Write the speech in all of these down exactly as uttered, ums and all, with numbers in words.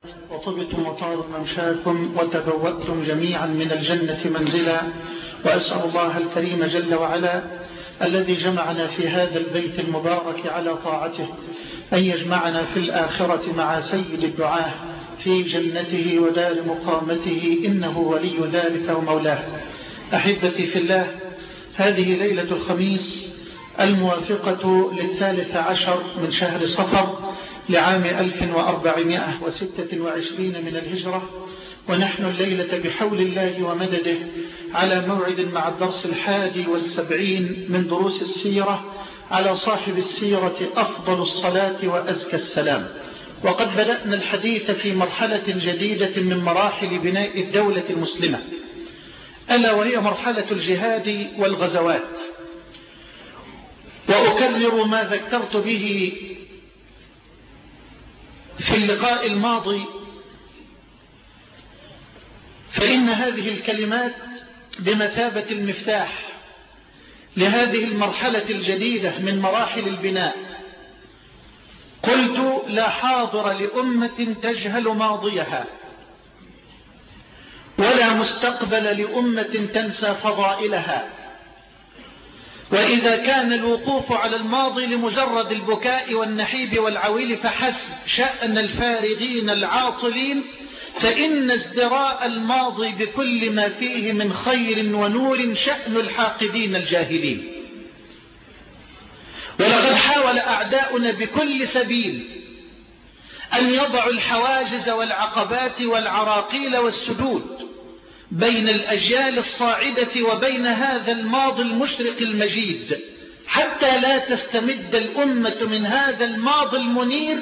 وطبتم وطاب ممشاكم وتبوأتم جميعا من الجنة منزلا. وأسأل الله الكريم جل وعلا الذي جمعنا في هذا البيت المبارك على طاعته أن يجمعنا في الآخرة مع سيد الدعاة في جنته ودار مقامته، إنه ولي ذلك ومولاه. أحبتي في الله، هذه ليلة الخميس الموافقة للثالث عشر من شهر صفر لعام ألف وأربعمائة وستة وعشرين من الهجرة، ونحن الليلة بحول الله ومدده على موعد مع الدرس الحادي والسبعين من دروس السيرة على صاحب السيرة أفضل الصلاة وأزكى السلام. وقد بدأنا الحديث في مرحلة جديدة من مراحل بناء الدولة المسلمة، ألا وهي مرحلة الجهاد والغزوات. وأكرر ما ذكرت به في اللقاء الماضي، فإن هذه الكلمات بمثابة المفتاح لهذه المرحلة الجديدة من مراحل البناء. قلت: لا حاضر لأمة تجهل ماضيها، ولا مستقبل لأمة تنسى فضائلها. وإذا كان الوقوف على الماضي لمجرد البكاء والنحيب والعويل فحسب شأن الفارغين العاطلين، فإن ازدراء الماضي بكل ما فيه من خير ونور شأن الحاقدين الجاهلين. ولقد حاول أعداؤنا بكل سبيل أن يضعوا الحواجز والعقبات والعراقيل والسدود بين الأجيال الصاعدة وبين هذا الماضي المشرق المجيد، حتى لا تستمد الأمة من هذا الماضي المنير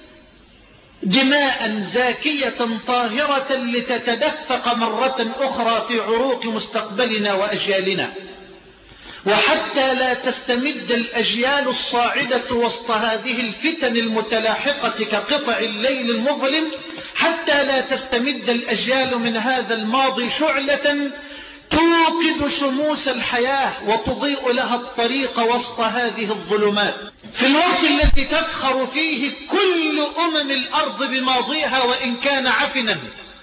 دماء زاكية طاهرة لتتدفق مرة أخرى في عروق مستقبلنا وأجيالنا، وحتى لا تستمد الأجيال الصاعدة وسط هذه الفتن المتلاحقة كقطع الليل المظلم، حتى لا تستمد الأجيال من هذا الماضي شعلة توقد شموس الحياة وتضيء لها الطريق وسط هذه الظلمات. في الوقت الذي تفخر فيه كل أمم الأرض بماضيها وإن كان عفنا،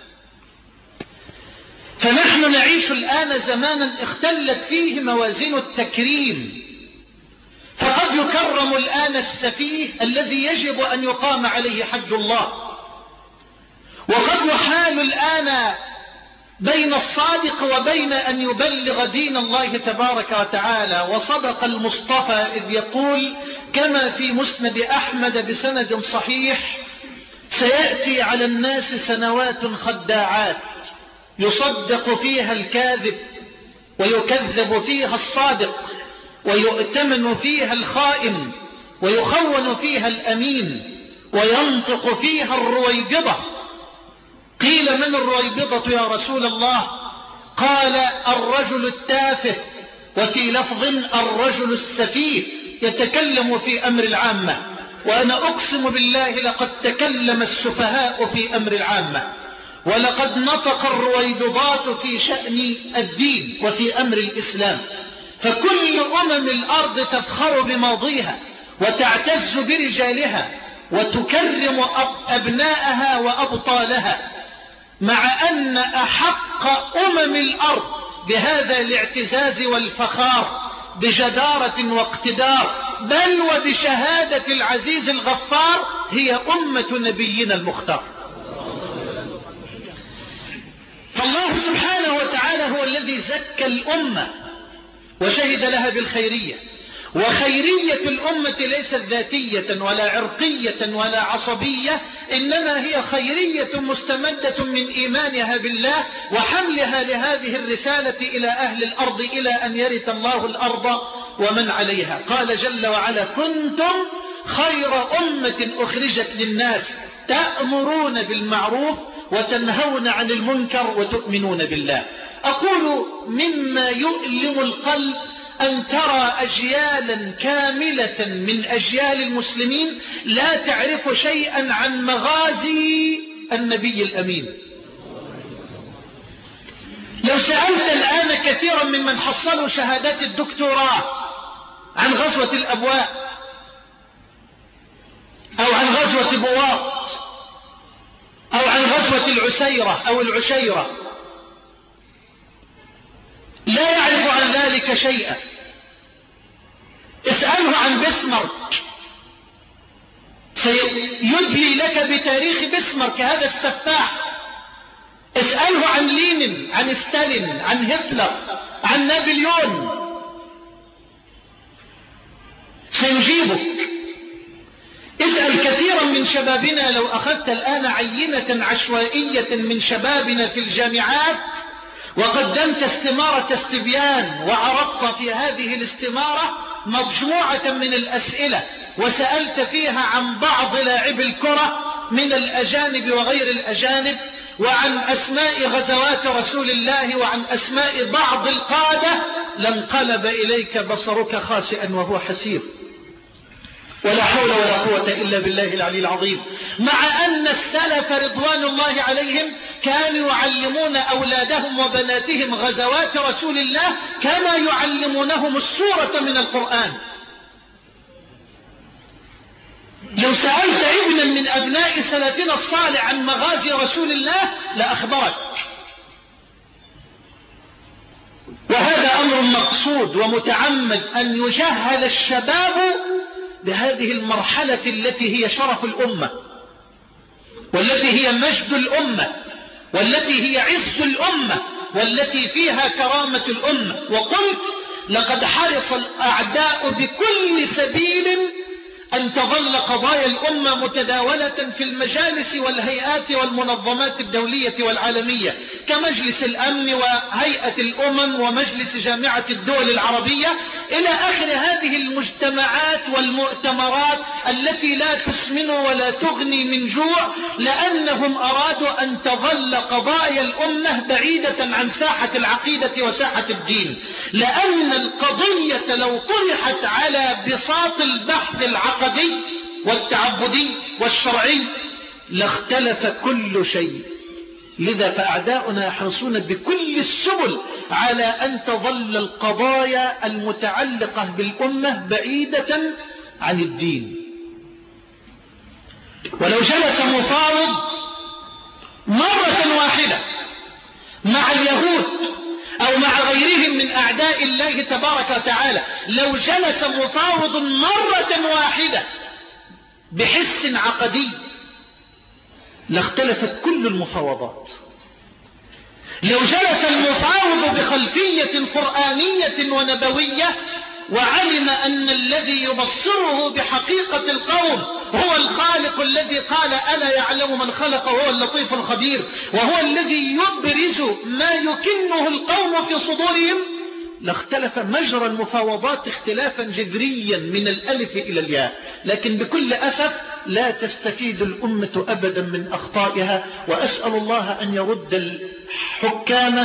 فنحن نعيش الآن زمانا اختلت فيه موازين التكريم، فقد يكرم الآن السفيه الذي يجب أن يقام عليه حد الله، وقد يحال الآن بين الصادق وبين أن يبلغ دين الله تبارك وتعالى. وصدق المصطفى إذ يقول كما في مسند أحمد بسند صحيح: سيأتي على الناس سنوات خداعات يصدق فيها الكاذب ويكذب فيها الصادق، ويؤتمن فيها الخائن ويخون فيها الأمين، وينطق فيها الرويبضة. قيل: من الرويبضة يا رسول الله؟ قال: الرجل التافه، وفي لفظ الرجل السفيه، يتكلم في أمر العامة. وأنا أقسم بالله لقد تكلم السفهاء في أمر العامة، ولقد نطق الرويبضات في شأن الدين وفي أمر الإسلام. فكل أمم الأرض تفخر بماضيها وتعتز برجالها وتكرم أبناءها وأبطالها، مع أن أحق أمم الأرض بهذا الاعتزاز والفخار بجدارة واقتدار، بل وبشهادة العزيز الغفار، هي أمة نبينا المختار. فالله سبحانه وتعالى هو الذي زكى الأمة وشهد لها بالخيرية. وخيرية الأمة ليست ذاتية ولا عرقية ولا عصبية، إنما هي خيرية مستمدة من إيمانها بالله وحملها لهذه الرسالة إلى أهل الأرض إلى أن يرث الله الأرض ومن عليها. قال جل وعلا: كنتم خير أمة أخرجت للناس تأمرون بالمعروف وتنهون عن المنكر وتؤمنون بالله. أقول: مما يؤلم القلب أن ترى أجيالا كاملة من أجيال المسلمين لا تعرف شيئا عن مغازي النبي الأمين. لو سألت الآن كثيرا ممن حصلوا شهادات الدكتوراه عن غزوة الأبواء أو عن غزوة بواط أو عن غزوة العسيرة أو العشيرة لا يعرف عن ذلك شيئا. اسأله عن بسمرك سيدلي لك بتاريخ بسمرك هذا السفاح. اسأله عن لينين، عن ستالين، عن هتلر، عن نابليون، سيجيبك. اسأل كثيرا من شبابنا، لو أخذت الآن عينة عشوائية من شبابنا في الجامعات وقدمت استمارة استبيان وعرضت في هذه الاستمارة مجموعة من الأسئلة وسألت فيها عن بعض لاعبي الكرة من الأجانب وغير الأجانب، وعن أسماء غزوات رسول الله، وعن أسماء بعض القادة، لانقلب إليك بصرك خاسئا وهو حسير. ولا حول ولا قوة إلا بالله العلي العظيم. مع أن السلف رضوان الله عليهم كانوا يعلمون أولادهم وبناتهم غزوات رسول الله كما يعلمونهم السورة من القرآن. لو سألت ابنا من أبناء سلفنا الصالح عن مغازي رسول الله لأخبرك. وهذا أمر مقصود ومتعمد أن يجهل الشباب بهذه المرحلة التي هي شرف الأمة، والتي هي مجد الأمة، والتي هي عز الأمة، والتي فيها كرامة الأمة. وقلت لقد حرص الأعداء بكل سبيل أن تظل قضايا الأمة متداولة في المجالس والهيئات والمنظمات الدولية والعالمية كمجلس الأمن وهيئة الأمم ومجلس جامعة الدول العربية إلى آخر هذه المجتمعات والمؤتمرات التي لا تسمن ولا تغني من جوع، لأنهم أرادوا أن تظل قضايا الأمة بعيدة عن ساحة العقيدة وساحة الدين، لأن القضية لو طرحت على بساط البحث العقدي والتعبدي والشرعي لاختلف كل شيء. لذا فأعداؤنا يحرصون بكل السبل على أن تظل القضايا المتعلقة بالأمة بعيدة عن الدين. ولو جلس مفاوض مرة واحدة مع اليهود أو مع غيرهم من أعداء الله تبارك وتعالى، لو جلس مفاوض مرة واحدة بحس عقدي لاختلفت كل المفاوضات. لو جلس المفاوض بخلفية قرآنية ونبوية وعلم أن الذي يبصره بحقيقة القوم هو الخالق الذي قال ألا يعلم من خلق وهو اللطيف الخبير، وهو الذي يبرز ما يكنه القوم في صدورهم، لاختلف مجرى المفاوضات اختلافا جذريا من الألف إلى الياء. لكن بكل أسف لا تستفيد الأمة أبدا من أخطائها. وأسأل الله أن يرد الحكام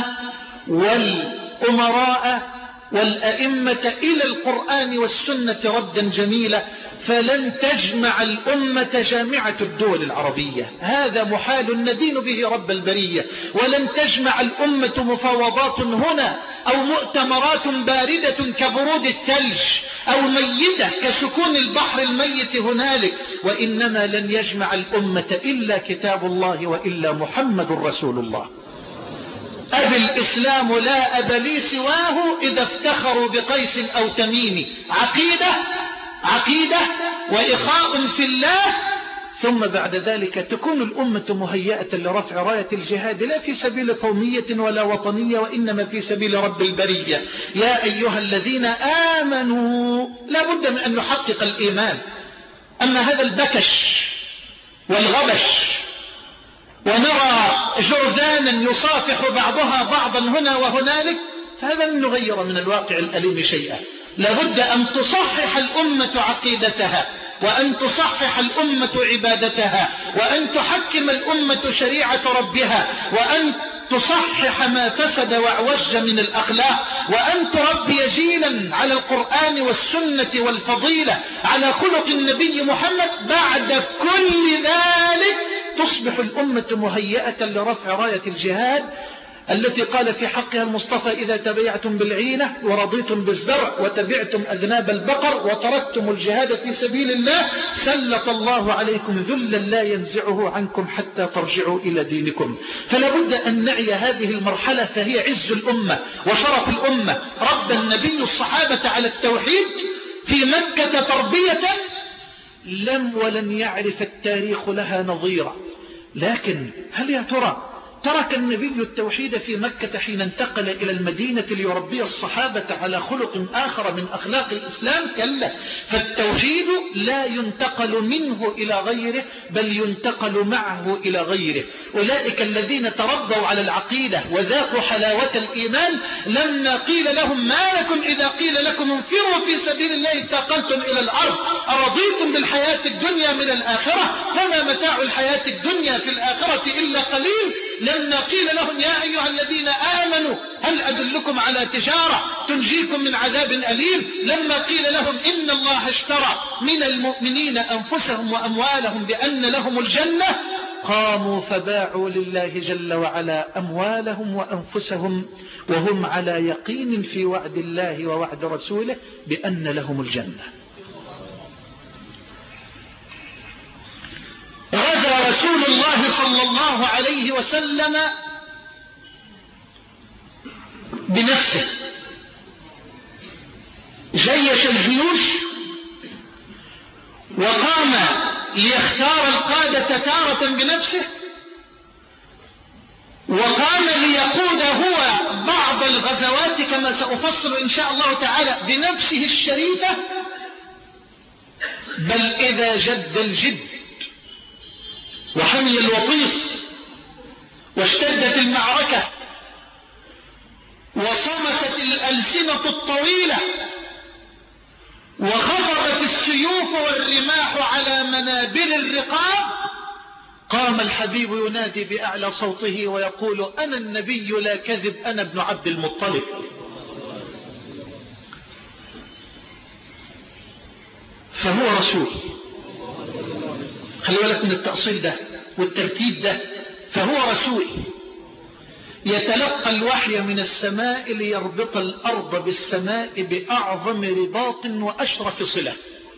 والأمراء والأئمة إلى القرآن والسنة ردا جميلا، فلن تجمع الأمة جامعة الدول العربية، هذا محال ندين به رب البرية. ولن تجمع الأمة مفاوضات هنا أو مؤتمرات باردة كبرود الثلج أو ميتة كسكون البحر الميت هنالك، وإنما لن يجمع الأمة إلا كتاب الله وإلا محمد رسول الله. أبي الإسلام لا أب لي سواه إذا افتخروا بقيس أو تميم. عقيدة عقيدة وإخاء في الله، ثم بعد ذلك تكون الأمة مهيئة لرفع راية الجهاد لا في سبيل قومية ولا وطنية، وإنما في سبيل رب البرية. يا أيها الذين آمنوا، لا بد من أن نحقق الإيمان. أما هذا البكش والغبش ونرى جرذانا يصافح بعضها بعضا هنا وهنالك، فهذا لن نغير من الواقع الأليم شيئا. لابد أن تصحح الأمة عقيدتها، وأن تصحح الأمة عبادتها، وأن تحكم الأمة شريعة ربها، وأن تصحح ما فسد واعوج من الأخلاق، وأن تربي جيلا على القرآن والسنة والفضيلة على خلق النبي محمد. بعد كل ذلك تصبح الأمة مهيئة لرفع راية الجهاد التي قال في حقها المصطفى إذا تبيعتم بالعينة ورضيتم بالزرع وتبعتم أذناب البقر وتركتم الجهاد في سبيل الله سلط الله عليكم ذلا لا ينزعه عنكم حتى ترجعوا إلى دينكم. فلا بد أن نعي هذه المرحلة، فهي عز الأمة وشرف الأمة. ربى النبي الصحابة على التوحيد في مكة تربية لم ولن يعرف التاريخ لها نظيرا. لكن هل يا ترى ترك النبي التوحيد في مكة حين انتقل إلى المدينة ليربي الصحابة على خلق آخر من أخلاق الإسلام؟ كلا، فالتوحيد لا ينتقل منه إلى غيره بل ينتقل معه إلى غيره. أولئك الذين تربوا على العقيدة وذاقوا حلاوة الإيمان لما قيل لهم ما لكم إذا قيل لكم انفروا في سبيل الله اتقلتم إلى الأرض أرضيتم بالحياة الدنيا من الآخرة فما متاع الحياة الدنيا في الآخرة إلا قليل. لما قيل لهم يا أيها الذين آمنوا هل أدلكم على تجارة تنجيكم من عذاب أليم، لما قيل لهم إن الله اشترى من المؤمنين أنفسهم وأموالهم بأن لهم الجنة قاموا فباعوا لله جل وعلا أموالهم وأنفسهم وهم على يقين في وعد الله ووعد رسوله بأن لهم الجنة. غزا رسول الله صلى الله عليه وسلم بنفسه، جيش الجيوش وقام ليختار القادة تارة بنفسه، وقام ليقود هو بعض الغزوات كما سأفصل إن شاء الله تعالى بنفسه الشريفة. بل إذا جد الجد وحمي الوطيس واشتدت المعركة وصمتت الألسنة الطويلة وخفرت السيوف والرماح على منابر الرقاب، قام الحبيب ينادي بأعلى صوته ويقول أنا النبي لا كذب، أنا ابن عبد المطلب. فهو رسول. خلي بالك من التأصيل ده والترتيب ده. فهو رسول يتلقى الوحي من السماء ليربط الأرض بالسماء بأعظم رباط وأشرف صلة.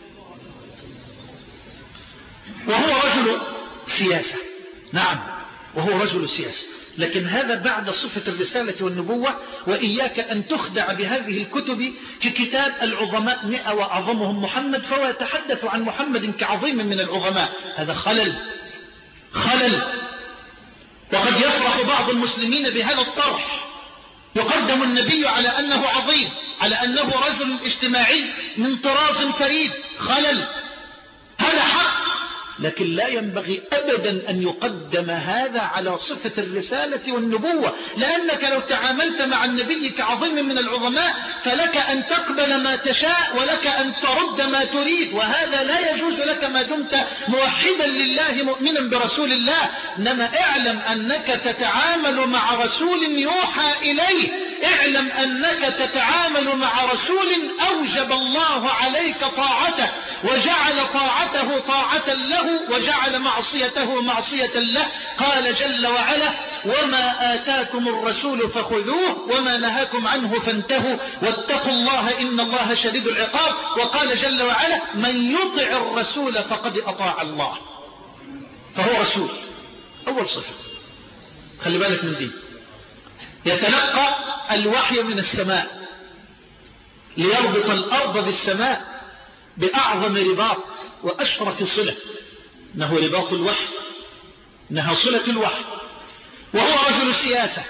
وهو رجل سياسة، نعم وهو رجل سياسة، لكن هذا بعد صفة الرسالة والنبوة. وإياك أن تخدع بهذه الكتب ككتاب العظماء مئة وأعظمهم محمد فهو يتحدث عن محمد كعظيم من العظماء. هذا خلل خلل وقد يفرح بعض المسلمين بهذا الطرح. يقدم النبي على أنه عظيم، على أنه رجل اجتماعي من طراز فريد. خلل، هذا حق، لكن لا ينبغي أبدا أن يقدم هذا على صفة الرسالة والنبوة، لأنك لو تعاملت مع النبي كعظيم من العظماء فلك أن تقبل ما تشاء ولك أن ترد ما تريد، وهذا لا يجوز لك ما دمت موحدا لله مؤمنا برسول الله. إنما اعلم أنك تتعامل مع رسول يوحى إليه، اعلم أنك تتعامل مع رسول أوجب الله عليك طاعته وجعل طاعته طاعة له وجعل معصيته معصية له. قال جل وعلا وما آتاكم الرسول فخذوه وما نهاكم عنه فانتهوا واتقوا الله إن الله شديد العقاب. وقال جل وعلا من يطع الرسول فقد أطاع الله. فهو رسول، أول صفة خلي بالك من دي. يتلقى الوحي من السماء ليربط الأرض بالسماء بأعظم رباط وأشرف صلة، إنه رباط الوحي، إنها صلة الوحي. وهو رجل سياسة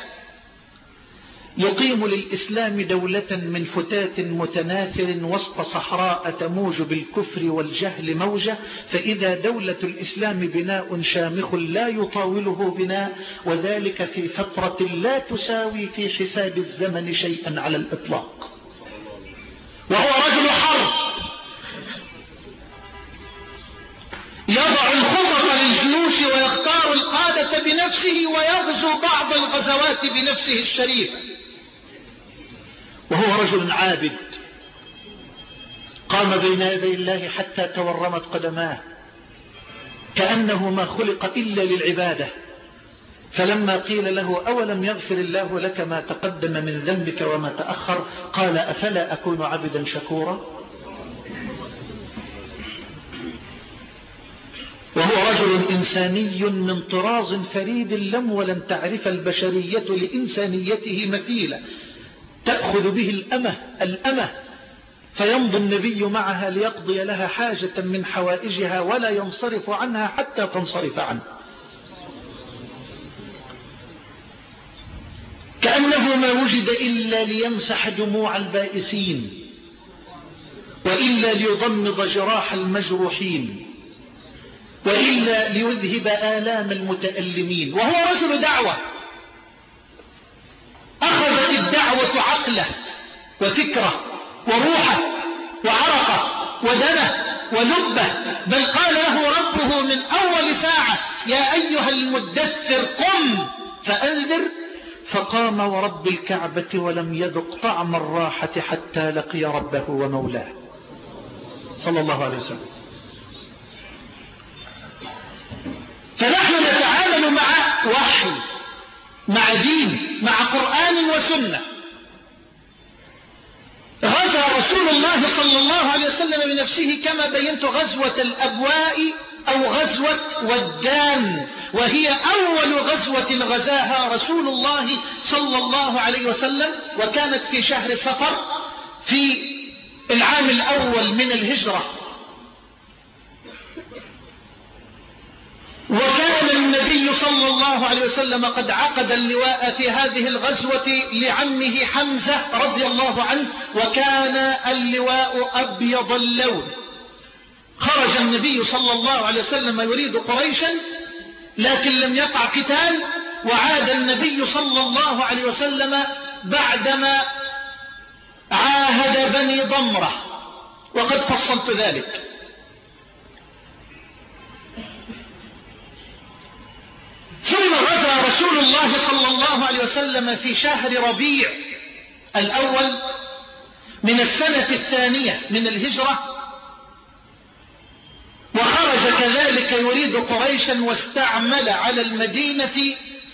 يقيم للإسلام دولة من فتات متناثر وسط صحراء تموج بالكفر والجهل موجة، فإذا دولة الإسلام بناء شامخ لا يطاوله بناء، وذلك في فترة لا تساوي في حساب الزمن شيئا على الإطلاق. وهو رجل حرب يضع الخطط للجيوش ويختار القادة بنفسه ويغزو بعض الغزوات بنفسه الشريف. وهو رجل عابد قام بين يدي الله حتى تورمت قدماه كأنه ما خلق إلا للعبادة. فلما قيل له أولم يغفر الله لك ما تقدم من ذنبك وما تأخر قال أفلا أكون عبدا شكورا. وهو رجل إنساني من طراز فريد لم ولن تعرف البشرية لإنسانيته مثيلة، تأخذ به الأمة الأمة فيمضي النبي معها ليقضي لها حاجة من حوائجها ولا ينصرف عنها حتى تنصرف عنه، كأنه ما وجد إلا ليمسح دموع البائسين وإلا ليضمد جراح المجروحين وإلا ليذهب آلام المتألمين. وهو رجل دعوة، أخذت الدعوة عقله وفكره وروحه وعرقه ودمه ولبه، بل قال له ربه من أول ساعة يا أيها المدثر قم فأنذر، فقام ورب الكعبة ولم يذق طعم الراحة حتى لقي ربه ومولاه صلى الله عليه وسلم. فنحن نتعامل مع وحي، مع دين، مع قرآن وسنة. غزا رسول الله صلى الله عليه وسلم بنفسه كما بينت غزوة الأبواء أو غزوة ودان، وهي أول غزوة غزاها رسول الله صلى الله عليه وسلم، وكانت في شهر صفر في العام الأول من الهجرة. وكان النبي صلى الله عليه وسلم قد عقد اللواء في هذه الغزوة لعمه حمزة رضي الله عنه، وكان اللواء أبيض اللون. خرج النبي صلى الله عليه وسلم يريد قريشا لكن لم يقع قتال، وعاد النبي صلى الله عليه وسلم بعدما عاهد بني ضمرة، وقد فصلت ذلك. ثم غزا رسول الله صلى الله عليه وسلم في شهر ربيع الأول من السنة الثانية من الهجرة، وخرج كذلك يريد قريشا، واستعمل على المدينة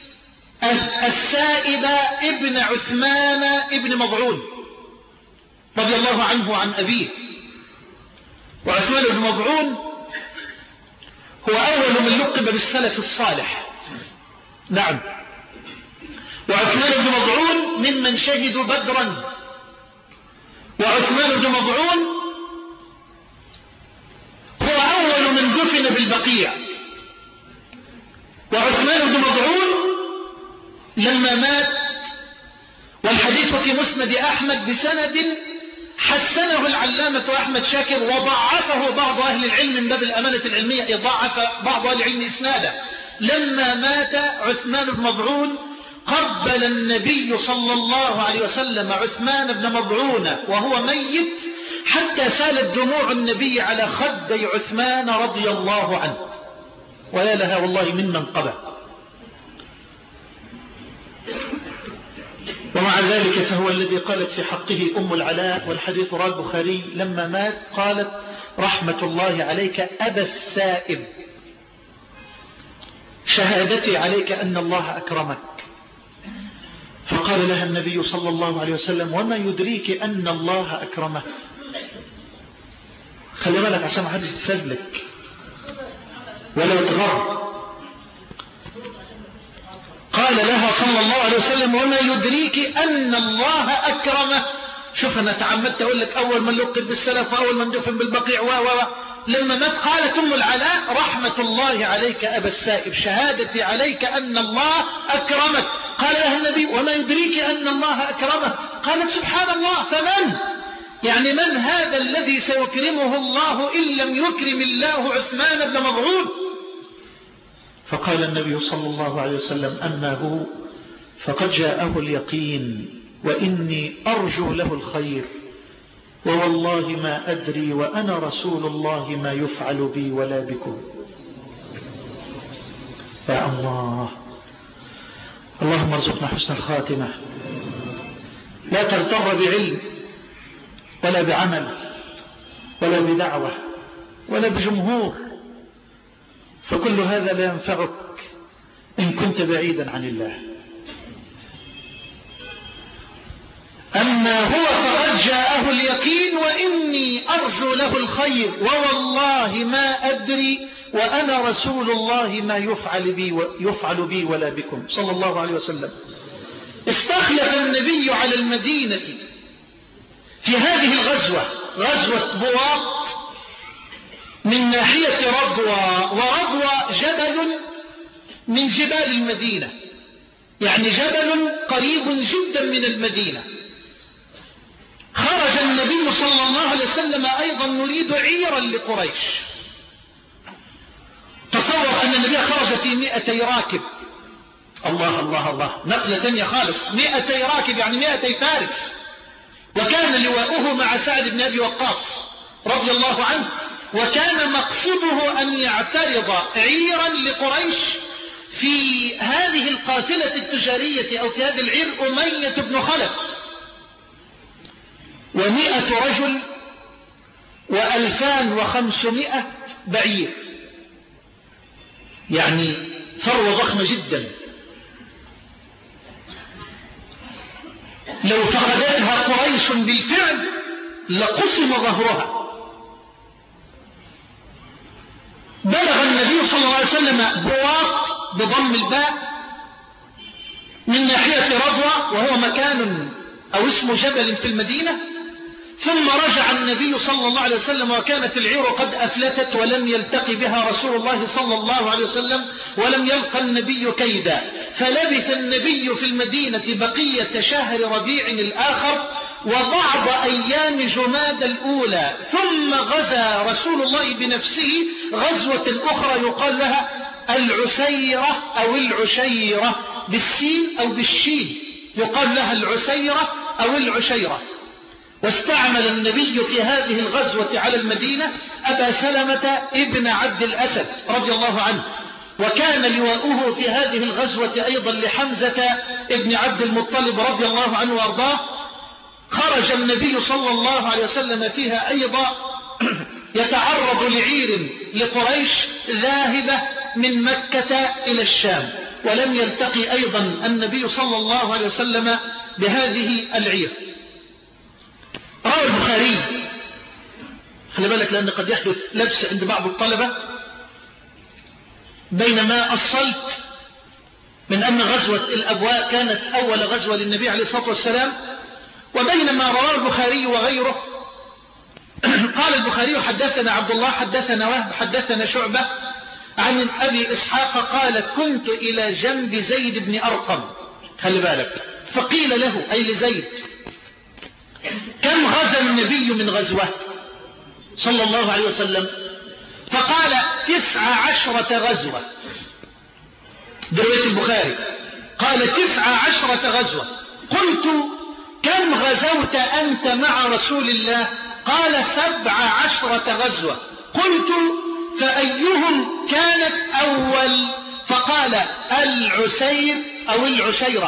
السائب ابن عثمان ابن مضعون رضي الله عنه وعن أبيه. وعثمان بن مضعون هو أول من لقب بالسلف الصالح، نعم، وعثمان بن مضعون ممن شهدوا بدرا، وعثمان بن مضعون هو أول من دفن بالبقيع. وعثمان بن مضعون لما مات، والحديث في مسند أحمد بسند حسنه العلامة أحمد شاكر وضعفه بعض أهل العلم من باب الأمانة العلمية، ضعف بعض أهل العلم إسناده. لما مات عثمان بن مضعون قبل النبي صلى الله عليه وسلم عثمان بن مضعون وهو ميت حتى سالت دموع النبي على خدي عثمان رضي الله عنه، ويا لها والله من منقبة. ومع ذلك فهو الذي قالت في حقه أم العلاء، والحديث رواه البخاري، لما مات قالت رحمة الله عليك أبا السائب، شهادتي عليك أن الله أكرمك. فقال لها النبي صلى الله عليه وسلم وما يدريك أن الله أكرمه؟ خلي بالك عشان ما حدش يتفزلك ولا يتغر. قال لها صلى الله عليه وسلم وما يدريك أن الله أكرمه. شوف أنا تعمدت أقول لك أول من لقب بالسلف وأول من دفن بالبقيع و و لما مات قالت أم العلاء رحمة الله عليك أبا السائب، شهادتي عليك أن الله أكرمك. قال لها النبي وما يدريك أن الله أكرمه؟ قالت سبحان الله، فمن يعني من هذا الذي سيكرمه الله إن لم يكرم الله عثمان بن مضعون؟ فقال النبي صلى الله عليه وسلم أما هو فقد جاءه اليقين وإني أرجو له الخير، ووالله ما أدري وأنا رسول الله ما يفعل بي ولا بكم. يا الله، اللهم ارزقنا حسن الخاتمة. لا تغتر بعلم ولا بعمل ولا بدعوة ولا بجمهور، فكل هذا لا ينفعك إن كنت كنت بعيدا عن الله. أما هو فقد جاءه اليقين وإني أرجو له الخير ووالله ما أدري وأنا رسول الله ما يفعل بي, يفعل بي ولا بكم صلى الله عليه وسلم. استخلف النبي على المدينة في هذه الغزوة، غزوة بواط، من ناحية رضوى، ورضوى جبل من جبال المدينة، يعني جبل قريب جدا من المدينة. خرج النبي صلى الله عليه وسلم أيضا نريد عيرا لقريش. تصور أن النبي خرج في مئتي راكب. الله الله الله، نقلة ثانية خالص. مئتي راكب يعني مئتي فارس، وكان لواؤه مع سعد بن أبي وقاص رضي الله عنه، وكان مقصده أن يعترض عيرا لقريش في هذه القافلة التجارية أو في هذه العير أمية بن خلف، ومئة رجل وألفان وخمسمائة بعير، يعني ثروة ضخمة جدا. لو فقدتها قريش بالفعل لقسم ظهرها. بلغ النبي صلى الله عليه وسلم بواط بضم الباء من ناحية رضوى، وهو مكان أو اسم جبل في المدينة. ثم رجع النبي صلى الله عليه وسلم وكانت العير قد أفلتت ولم يلتقي بها رسول الله صلى الله عليه وسلم ولم يلقى النبي كيدا، فلبث النبي في المدينة بقية شهر ربيع الآخر وبعض أيام جماد الأولى، ثم غزا رسول الله بنفسه غزوة أخرى يقال لها العسيرة أو العشيرة بالسين أو بالشين، يقال لها العسيرة أو العشيرة. واستعمل النبي في هذه الغزوة على المدينة أبا سلمة ابن عبد الأسد رضي الله عنه، وكان لواؤه في هذه الغزوة أيضا لحمزة ابن عبد المطلب رضي الله عنه وارضاه. خرج النبي صلى الله عليه وسلم فيها أيضا يتعرض لعير لقريش ذاهبة من مكة إلى الشام، ولم يلتقي أيضا النبي صلى الله عليه وسلم بهذه العير. روى البخاري، خلي بالك لأن قد يحدث لبس عند بعض الطلبة بينما أصلت من أن غزوة الأبواء كانت أول غزوة للنبي عليه الصلاة والسلام، وبينما رواه البخاري وغيره. قال البخاري حدثنا عبد الله حدثنا وهب حدثنا شعبة عن أبي إسحاق قال كنت إلى جنب زيد بن أرقم، خلي بالك، فقيل له أي لزيد كم غزا النبي من غزوة صلى الله عليه وسلم؟ فقال تسع عشرة غزوة، برواية البخاري قال تسع عشرة غزوة. قلت كم غزوت أنت مع رسول الله؟ قال سبع عشرة غزوة. قلت فأيهم كانت أول؟ فقال العسير أو العشيرة،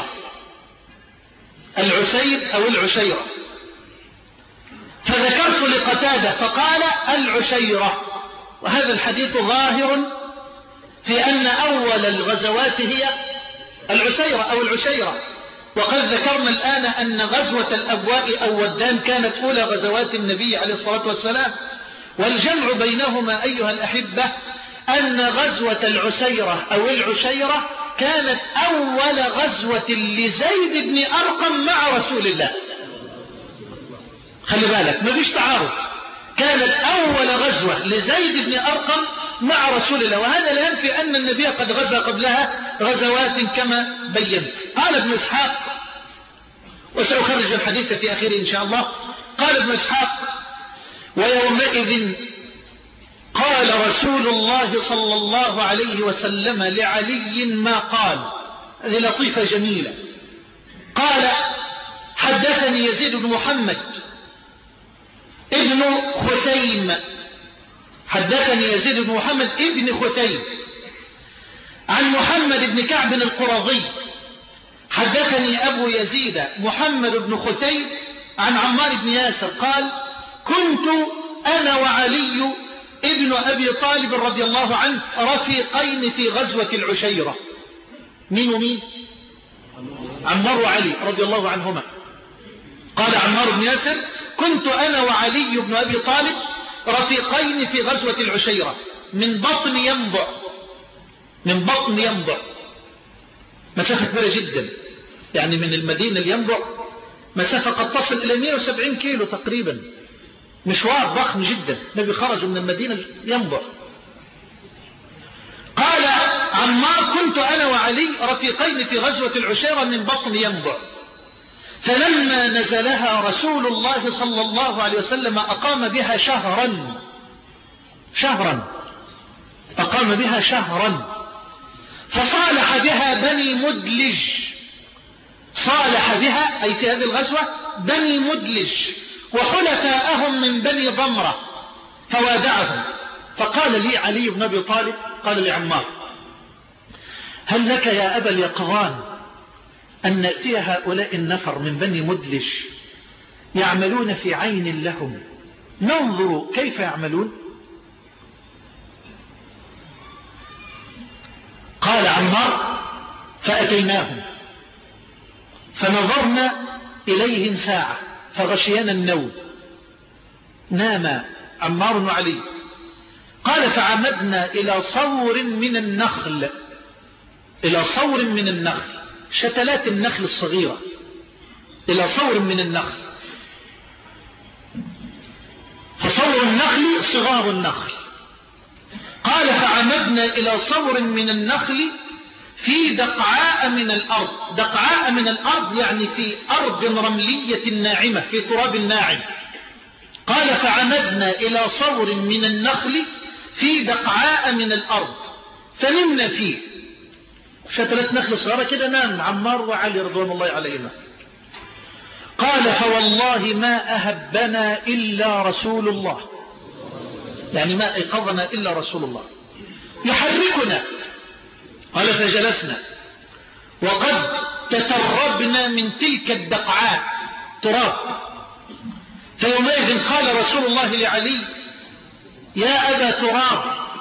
العسير أو العشيرة. فذكرت لقتادة فقال العشيرة. وهذا الحديث ظاهر في أن أول الغزوات هي العسيرة أو العشيرة، وقد ذكرنا الآن أن غزوة الأبواء أو ودان كانت أولى غزوات النبي عليه الصلاة والسلام. والجمع بينهما أيها الأحبة أن غزوة العسيرة أو العشيرة كانت أول غزوة لزيد بن أرقم مع رسول الله. خلي بالك ما فيش تعارض، كانت أول غزوة لزيد بن أرقم مع رسول الله، وهذا لا ينفي أن النبي قد غزا قبلها غزوات كما بينت. قال ابن إسحاق، وسأخرج الحديث في آخره إن شاء الله، قال ابن إسحاق ويومئذ قال رسول الله صلى الله عليه وسلم لعلي ما قال. هذه لطيفة جميلة. قال حدثني يزيد بن محمد ابن خثيم، حدثني يزيد بن محمد ابن خثيم عن محمد بن كعب القرظي حدثني أبو يزيد محمد بن خثيم عن عمار بن ياسر قال كنت أنا وعلي ابن أبي طالب رضي الله عنه رفيقين في غزوة العشيرة. مين ومين؟ عمار وعلي رضي الله عنهما. قال عمار بن ياسر: كنت أنا وعلي بن أبي طالب رفيقين في غزوة العشيرة من بطن ينبع، من بطن ينبع، مسافة كبيرة جدا، يعني من المدينة لينبع مسافة قد تصل إلى مئة وسبعين كيلو تقريبا، مشوار ضخم جدا. النبي خرج من المدينة ينبع. قال عمار: كنت أنا وعلي رفيقين في غزوة العشيرة من بطن ينبع، فلما نزلها رسول الله صلى الله عليه وسلم أقام بها شهرا، شهرا أقام بها شهرا، فصالح بها بني مدلج، صالح بها أي في هذه الغزوة بني مدلج وحلفاءهم من بني ضمرة، فوادعهم. فقال لي علي بن أبي طالب، قال لعمار: هل لك يا أبا اليقظان أن نأتي هؤلاء النفر من بني مدلج يعملون في عين لهم، ننظر كيف يعملون؟ قال عمار: فأتيناهم فنظرنا إليهم ساعة فغشينا النوم، نام عمار وعلي. قال: فعمدنا إلى صور من النخل، إلى صور من النخل، شتلات النخل الصغيرة، إلى صور من النخل، فصور النخل صغار النخل. قال: فعمدنا إلى صور من النخل في دقعاء من الأرض، دقعاء من الأرض يعني في أرض رملية ناعمة، في تراب ناعم. قال: فعمدنا إلى صور من النخل في دقعاء من الأرض فنمنا فيه، شتلت نخل صغيرة كده، نام عمار وعلي رضوان الله عليهما. قال: فوالله ما أهبنا إلا رسول الله، يعني ما أيقظنا إلا رسول الله يحركنا. قال: فجلسنا وقد تتربنا من تلك الدقعاء تراب. فيومئذ قال رسول الله لعلي: يا أبا تراب،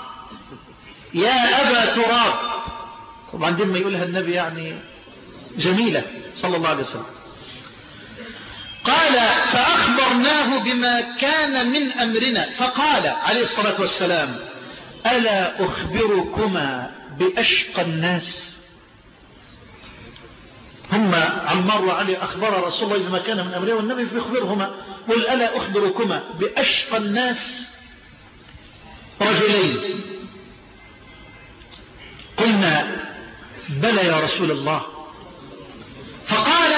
يا أبا تراب. طبعا دي ما يقولها النبي يعني جميلة صلى الله عليه وسلم. قال: فأخبرناه بما كان من أمرنا، فقال عليه الصلاة والسلام: ألا أخبركما بأشقى الناس؟ هم عمار وعلي أخبر رسول الله بما كان من أمره، والنبي بيخبرهما قل: ألا أخبركما بأشقى الناس؟ رجلين. قلنا: بلى يا رسول الله. فقال: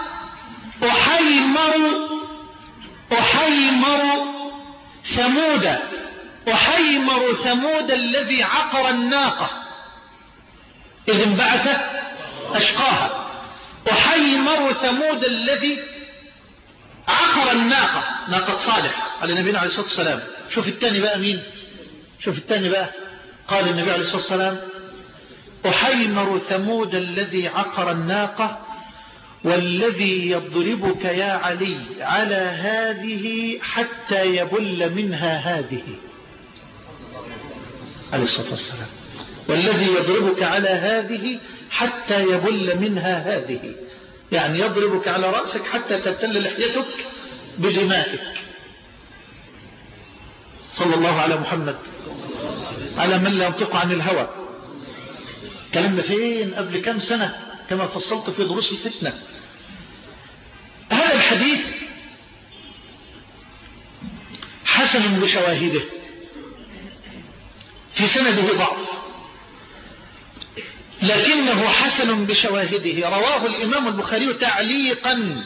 أحيمر أحيمر ثمود، أحيمر ثمود الذي عقر الناقة إذ انبعث أشقاها، أحيمر ثمود الذي عقر الناقة، ناقة صالح على نبينا عليه الصلاة والسلام. شوف الثاني بقى مين؟ شوف الثاني بقى. قال النبي عليه الصلاة والسلام: أحيمر ثمود الذي عقر الناقة والذي يضربك يا علي على هذه حتى يبل منها هذه، عليه الصلاة والسلام. والذي يضربك على هذه حتى يبل منها هذه، يعني يضربك على رأسك حتى تبتل لحيتك بدمائك. صلى الله على محمد، على من لا ينطق عن الهوى. كلامنا فين؟ قبل كم سنة كما فصلت في دروس الفتنة. هذا الحديث حسن بشواهده، في سنده ضعف، لكنه حسن بشواهده. رواه الإمام البخاري تعليقا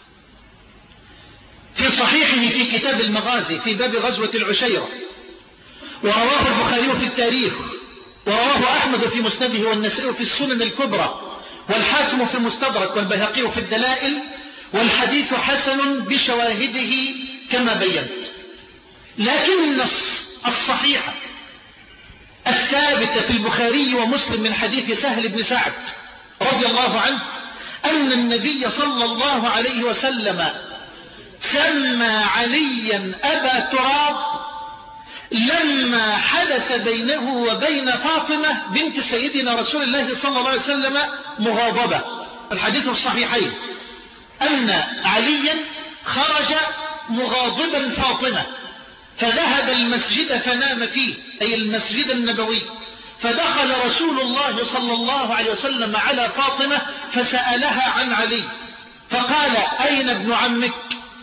في صحيحه في كتاب المغازي في باب غزوة العشيرة، ورواه البخاري في التاريخ، ورواه أحمد في مسنده والنسائي في السنن الكبرى، والحاكم في المستدرك، والبيهقي في الدلائل، والحديث حسن بشواهده كما بينت. لكن النص الصحيح الثابت في البخاري ومسلم من حديث سهل بن سعد رضي الله عنه أن النبي صلى الله عليه وسلم سمى عليا أبا تراب لما حدث بينه وبين فاطمة بنت سيدنا رسول الله صلى الله عليه وسلم مغاضبة. الحديث في الصحيحين أن عليا خرج مغاضبا فاطمة، فذهب المسجد فنام فيه، أي المسجد النبوي. فدخل رسول الله صلى الله عليه وسلم على فاطمة فسألها عن علي، فقال: أين ابن عمك؟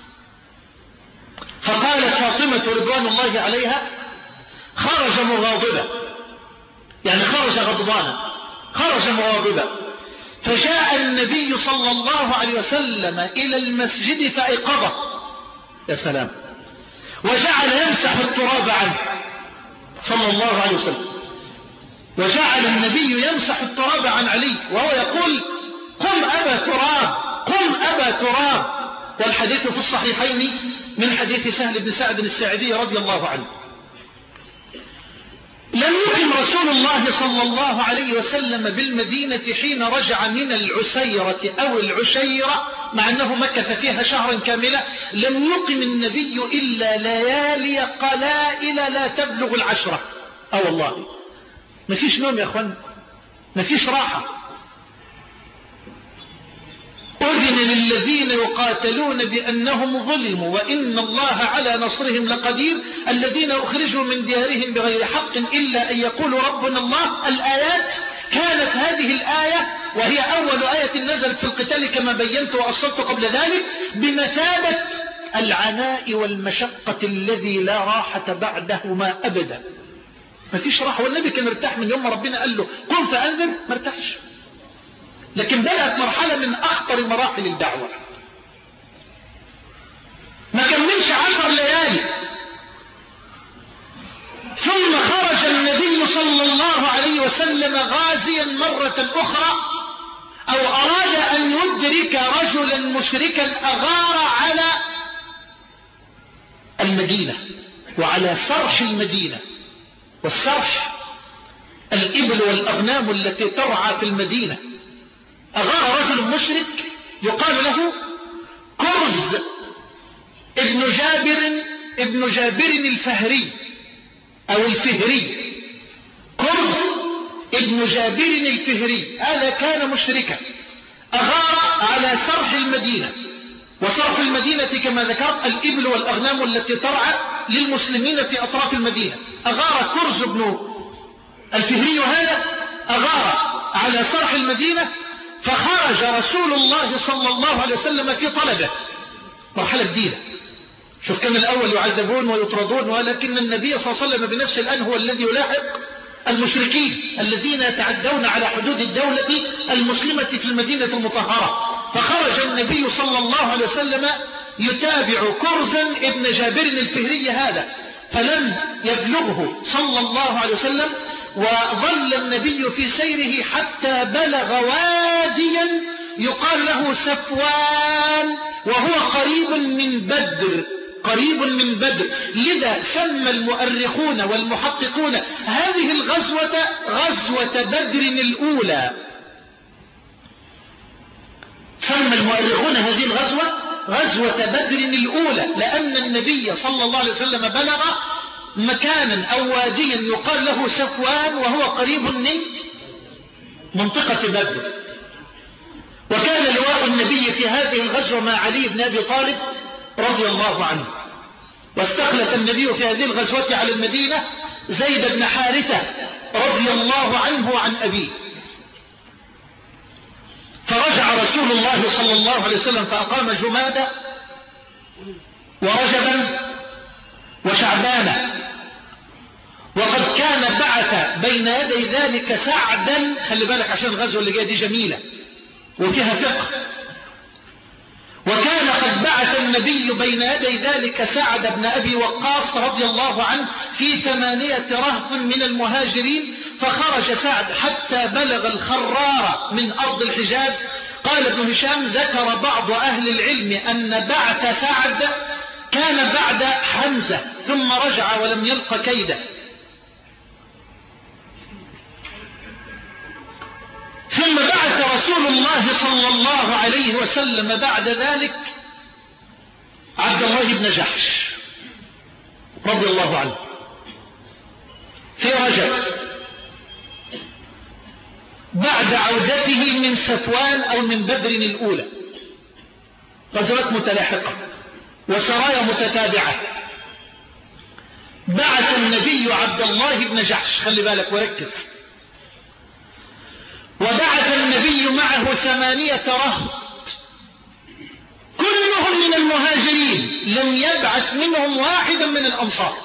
فقالت فاطمة رضوان الله عليها: خرج مغاضبا، يعني خرج غضبانا، خرج مغاضبا. فجاء النبي صلى الله عليه وسلم إلى المسجد فأيقظه، يا سلام، وجعل يمسح التراب عنه صلى الله عليه وسلم، وجعل النبي يمسح التراب عن علي وهو يقول: قم أبا تراب، قم أبا تراب. والحديث في الصحيحين من حديث سهل بن سعد الساعدي رضي الله عنه. لم يقم رسول الله صلى الله عليه وسلم بالمدينة حين رجع من العسيرة أو العشيرة، مع أنه مكث فيها شهرا كاملا. لم يقم النبي إلا ليالي قلائل لا تبلغ العشرة. أو والله ما فيش نوم يا أخوان، ما فيش راحة. أذن للذين يقاتلون بأنهم ظلموا وإن الله على نصرهم لقدير، الذين أخرجوا من ديارهم بغير حق إلا أن يقولوا ربنا الله. الآيات كانت هذه الآية، وهي أول آية نزلت في القتال كما بينت وأصلت قبل ذلك، بمثابة العناء والمشقة الذي لا راحة بعدهما أبدا. ما فيش راحة، والنبي كان مرتاح من يوم ما ربنا قال له قم فأنذر، مرتاحش. لكن بدأت مرحلة من أخطر مراحل الدعوة، ما كملش عشر ليالي ثم خرج النبي صلى الله عليه وسلم غازيا مرة أخرى، أو أراد أن يدرك رجلا مشركا أغار على المدينة وعلى سرح المدينة. والسرح الإبل والأغنام التي ترعى في المدينة. أغار رجل مشرك يقال له كرز ابن جابر ابن جابر الفهري أو الفهري. كرز ابن جابر الفهري هذا كان مشركا، أغار على سرح المدينة. وسرح المدينة كما ذكرت الإبل والأغنام التي ترعى للمسلمين في أطراف المدينة. أغار كرز ابن الفهري هذا، أغار على سرح المدينة، فخرج رسول الله صلى الله عليه وسلم في طلبه. مرحلة جديدة. شوف، كان الأول يعذبون ويطردون، ولكن النبي صلى الله عليه وسلم بنفس الآن هو الذي يلاحق المشركين الذين يتعدون على حدود الدولة المسلمة في المدينة المطهرة. فخرج النبي صلى الله عليه وسلم يتابع كرزا ابن جابر الفهري هذا، فلم يبلغه صلى الله عليه وسلم، وظل النبي في سيره حتى بلغ واديا يقال له سفوان، وهو قريب من بدر، قريب من بدر. لذا سمى المؤرخون والمحققون هذه الغزوة غزوة بدر الأولى. سمى المؤرخون هذه الغزوة غزوة بدر الأولى، لأن النبي صلى الله عليه وسلم بلغ مكانا أو واديا يقال له سفوان، وهو قريب من منطقة بدر. وكان لواء النبي في هذه الغزوة مع علي بن أبي طالب رضي الله عنه. واستخلف النبي في هذه الغزوة على المدينة زيد بن حارثة رضي الله عنه وعن أبيه. فرجع رسول الله صلى الله عليه وسلم فأقام جمادة ورجبا وشعبانا، وقد كان بعث بين يدي ذلك سعدا. خلي بالك عشان الغزوة اللي جايه دي جميلة وفيها فقه. وكان قد بعث النبي بين يدي ذلك سعد بن أبي وقاص رضي الله عنه في ثمانية رهط من المهاجرين. فخرج سعد حتى بلغ الخرار من أرض الحجاز. قال ابن هشام: ذكر بعض أهل العلم أن بعث سعد كان بعد حمزة، ثم رجع ولم يلق كيده. ثم بعث رسول الله صلى الله عليه وسلم بعد ذلك عبد الله بن جحش رضي الله عنه. في رجب بعد عودته من صفوان أو من بدر الأولى، غزوات متلاحقة وسرايا متتابعة، بعث النبي عبد الله بن جحش، خلي بالك وركز، وبعث النبي معه ثمانية رهط كلهم من المهاجرين، لم يبعث منهم واحدا من الأنصار،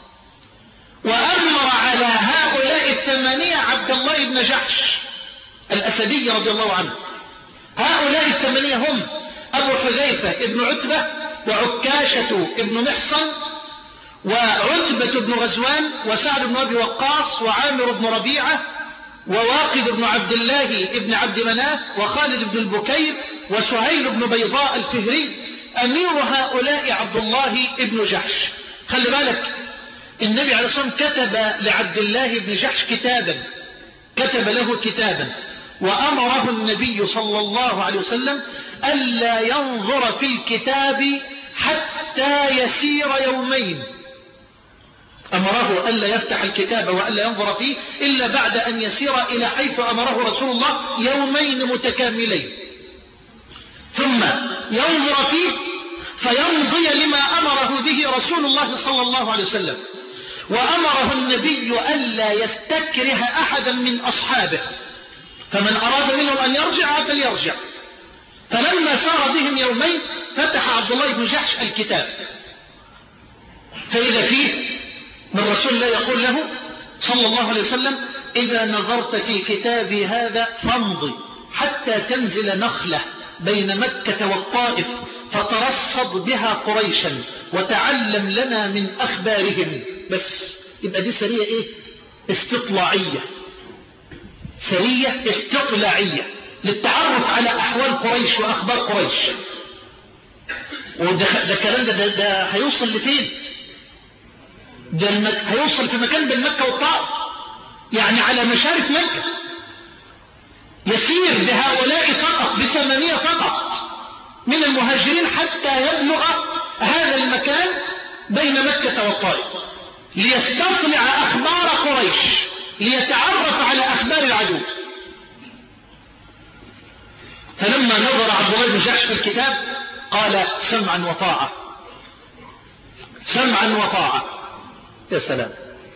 وأمر على هؤلاء الثمانية عبد الله بن جحش الأسدي رضي الله عنه. هؤلاء الثمانية هم أبو حذيفة ابن عتبة، وعكاشة ابن محصن، وعتبة بن غزوان، وسعد بن أبي وقاص، وعامر بن ربيعة، وواقد بن عبد الله ابن عبد مناف، وخالد بن البكير، وسهيل بن بيضاء الفهري. أمير هؤلاء عبد الله ابن جحش. خلي بالك النبي عليه الصلاة والسلام كتب لعبد الله بن جحش كتابا، كتب له كتابا، وأمره النبي صلى الله عليه وسلم ألا ينظر في الكتاب حتى يسير يومين. أمره ألا يفتح الكتاب وألا ينظر فيه إلا بعد أن يسير إلى حيث أمره رسول الله يومين متكاملين، ثم ينظر فيه فيمضي لما أمره به رسول الله صلى الله عليه وسلم. وأمره النبي ألا يستكره أحدا من أصحابه، فمن أراد منهم أن يرجع فليرجع. فلما سار بهم يومين فتح عبد الله بن جحش الكتاب، فإذا فيه من رسول الله يقول له صلى الله عليه وسلم: إذا نظرت في كتابي هذا فامضي حتى تنزل نخلة بين مكة والطائف فترصد بها قريشا وتعلم لنا من أخبارهم. بس يبقى دي سرية إيه؟ استطلاعية، سرية استطلاعية للتعرف على أحوال قريش وأخبار قريش. وده ده كلام ده, ده, ده هيوصل لفين؟ ده المك... هيوصل في مكان بين مكة والطائف، يعني على مشارف مكة، يسير بهؤلاء فقط بثمانية فقط من المهاجرين حتى يبلغ هذا المكان بين مكة والطائف ليستطلع أخبار قريش، ليتعرف على أخبار العدو. فلما نظر عبد الله بن جحش في الكتاب قال: سمعا وطاعة، سمعا وطاعة. يا سلام.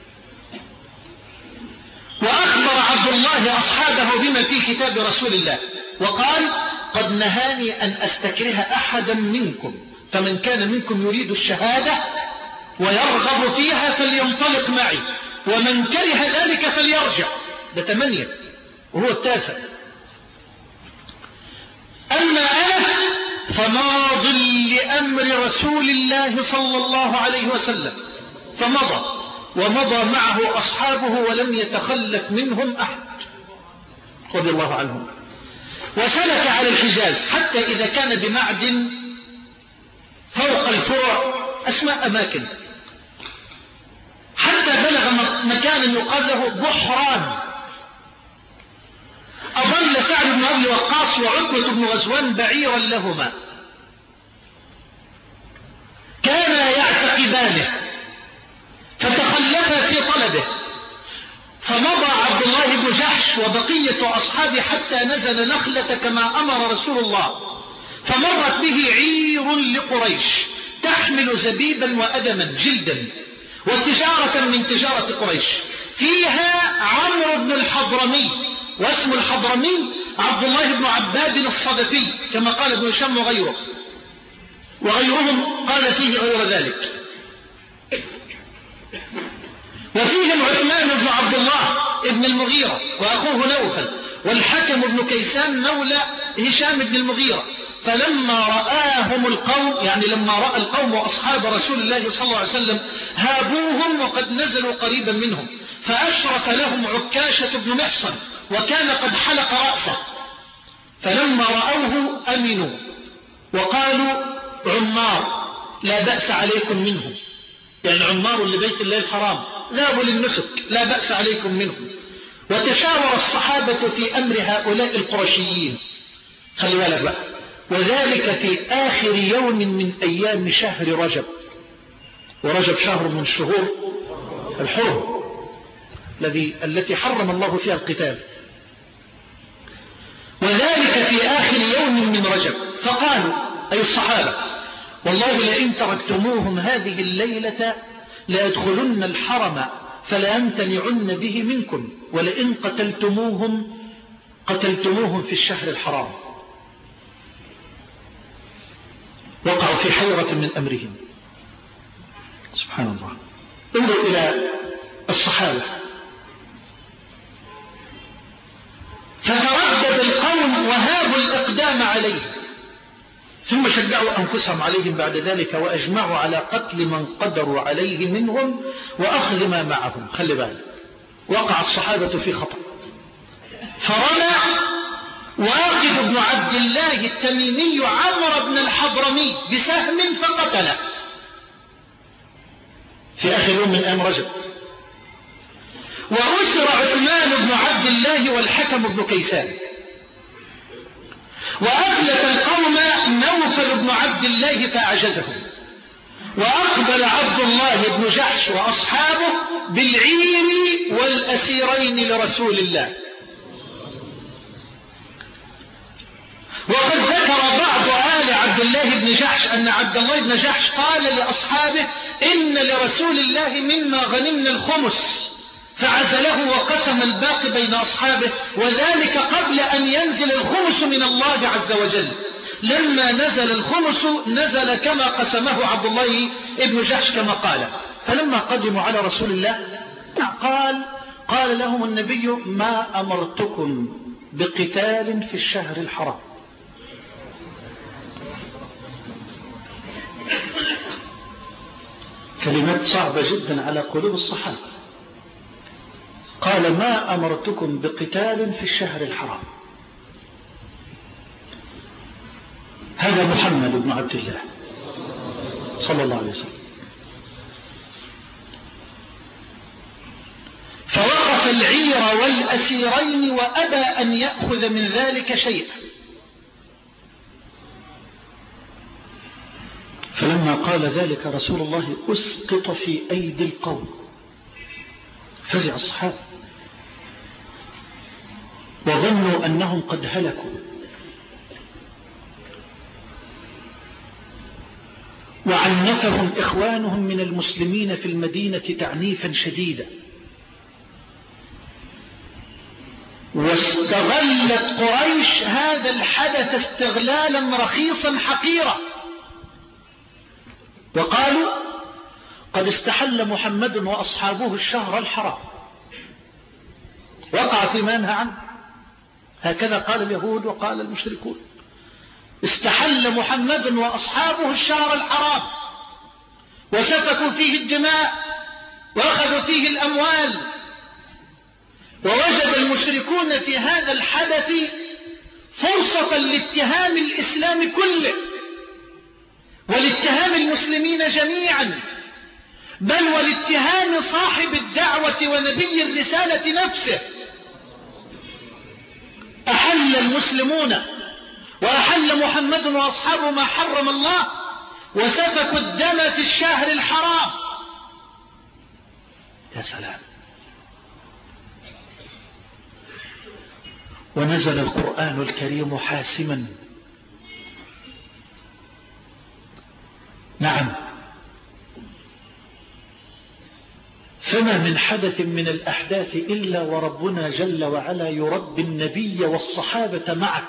وأخبر عبد الله أصحابه بما في كتاب رسول الله وقال: قد نهاني أن أستكره أحدا منكم، فمن كان منكم يريد الشهادة ويرغب فيها فلينطلق معي، ومن كره ذلك فليرجع. ده ثمانية وهو التاسع. أما أنا فماض لأمر رسول الله صلى الله عليه وسلم، فمضى ومضى معه أصحابه ولم يتخلف منهم أحد رضي الله عنهم. وسلك على الحجاز حتى إذا كان بمعدن فوق الفرع، أسماء أماكن، حتى بلغ مكانا يقال له بحران. أظل سعد بن أبي وقاص وعتبة بن غزوان بعيرا لهما، كانا يعتقبانه فتخلفا في طلبه، فمضى عبد الله بن جحش وبقية أصحابه حتى نزل نخلة كما أمر رسول الله، فمرت به عير لقريش تحمل زبيبا وأدما جلدا وتجارة من تجارة قريش، فيها عمرو بن الحضرمي، واسم الحضرمي عبد الله بن عباد الصدفي كما قال ابن هشام وغيره، وغيرهم قال فيه غير ذلك. وفيهم عثمان بن عبد الله ابن المغيرة وأخوه نوفل، والحكم بن كيسان مولى هشام بن المغيرة. فلما رآهم القوم، يعني لما رأى القوم وأصحاب رسول الله صلى الله عليه وسلم، هابوهم وقد نزلوا قريبا منهم، فأشرف لهم عكاشة بن محصن وكان قد حلق رأسه. فلما رأوه أمنوا وقالوا: عمار لا بأس عليكم منهم، يعني عمار لبيت الله الحرام ذهبوا للنسك، لا بأس عليكم منهم. وتشاور الصحابة في أمر هؤلاء القرشيين، خلي بالك بقى، وذلك في آخر يوم من أيام شهر رجب، ورجب شهر من الشهور الحرم، الذي التي حرم الله فيها القتال، وذلك في آخر يوم من رجب. فقالوا أي الصحابة والله لئن تركتموهم هذه الليلة ليدخلن الحرم فلا يمتنعن به منكم، ولئن قتلتموهم قتلتموهم في الشهر الحرام. وقعوا في حيرة من أمرهم. سبحان الله. انظروا إلى الصحابة، فتردد القوم وهابوا الإقدام عليه، ثم شجعوا أنفسهم عليهم بعد ذلك وأجمعوا على قتل من قدروا عليه منهم وأخذ ما معهم. خلي بالك، وقع الصحابة في خطأ، فرمى واقد بن عبد الله التميمي عمرو بن الحضرمي بسهم فقتله في آخر يوم من أيام رجب. وأسر عثمان بن عبد الله والحكم بن كيسان، وأفلت القوم نوفل بن عبد الله فأعجزهم، وأقبل عبد الله بن جحش وأصحابه بالعير والأسيرين لرسول الله. وقد ذكر بعض آل عبد الله بن جحش أن عبد الله بن جحش قال لأصحابه إن لرسول الله مما غنمنا الخمس، فعزله وقسم الباقي بين أصحابه، وذلك قبل أن ينزل الخمس من الله عز وجل. لما نزل الخمس نزل كما قسمه عبد الله بن جحش كما قال. فلما قدموا على رسول الله قال قال لهم النبي ما أمرتكم بقتال في الشهر الحرام. كلمات صعبة جدا على قلوب الصحابة. قال ما أمرتكم بقتال في الشهر الحرام. هذا محمد بن عبد الله صلى الله عليه وسلم. فوقف العير والأسيرين وأبى أن يأخذ من ذلك شيئا. فلما قال ذلك رسول الله أسقط في أيدي القوم، فزع الصحابة وظنوا أنهم قد هلكوا، وعنفهم إخوانهم من المسلمين في المدينة تعنيفا شديدا، واستغلت قريش هذا الحدث استغلالا رخيصا حقيرا، وقالوا قد استحل محمد وأصحابه الشهر الحرام، وقع فيما ينهى عنه. هكذا قال اليهود وقال المشركون، استحل محمد وأصحابه الشهر الحرام وسفكوا فيه الدماء وأخذوا فيه الأموال. ووجد المشركون في هذا الحدث فرصة لاتهام الإسلام كله ولاتهام المسلمين جميعا، بل ولاتهام صاحب الدعوة ونبي الرسالة نفسه. أحل المسلمون وأحل محمد وأصحابه ما حرم الله، وسفكوا الدم في الشهر الحرام. يا سلام. ونزل القرآن الكريم حاسما. نعم، فما من حدث من الأحداث إلا وربنا جل وعلا يربي النبي والصحابة معه.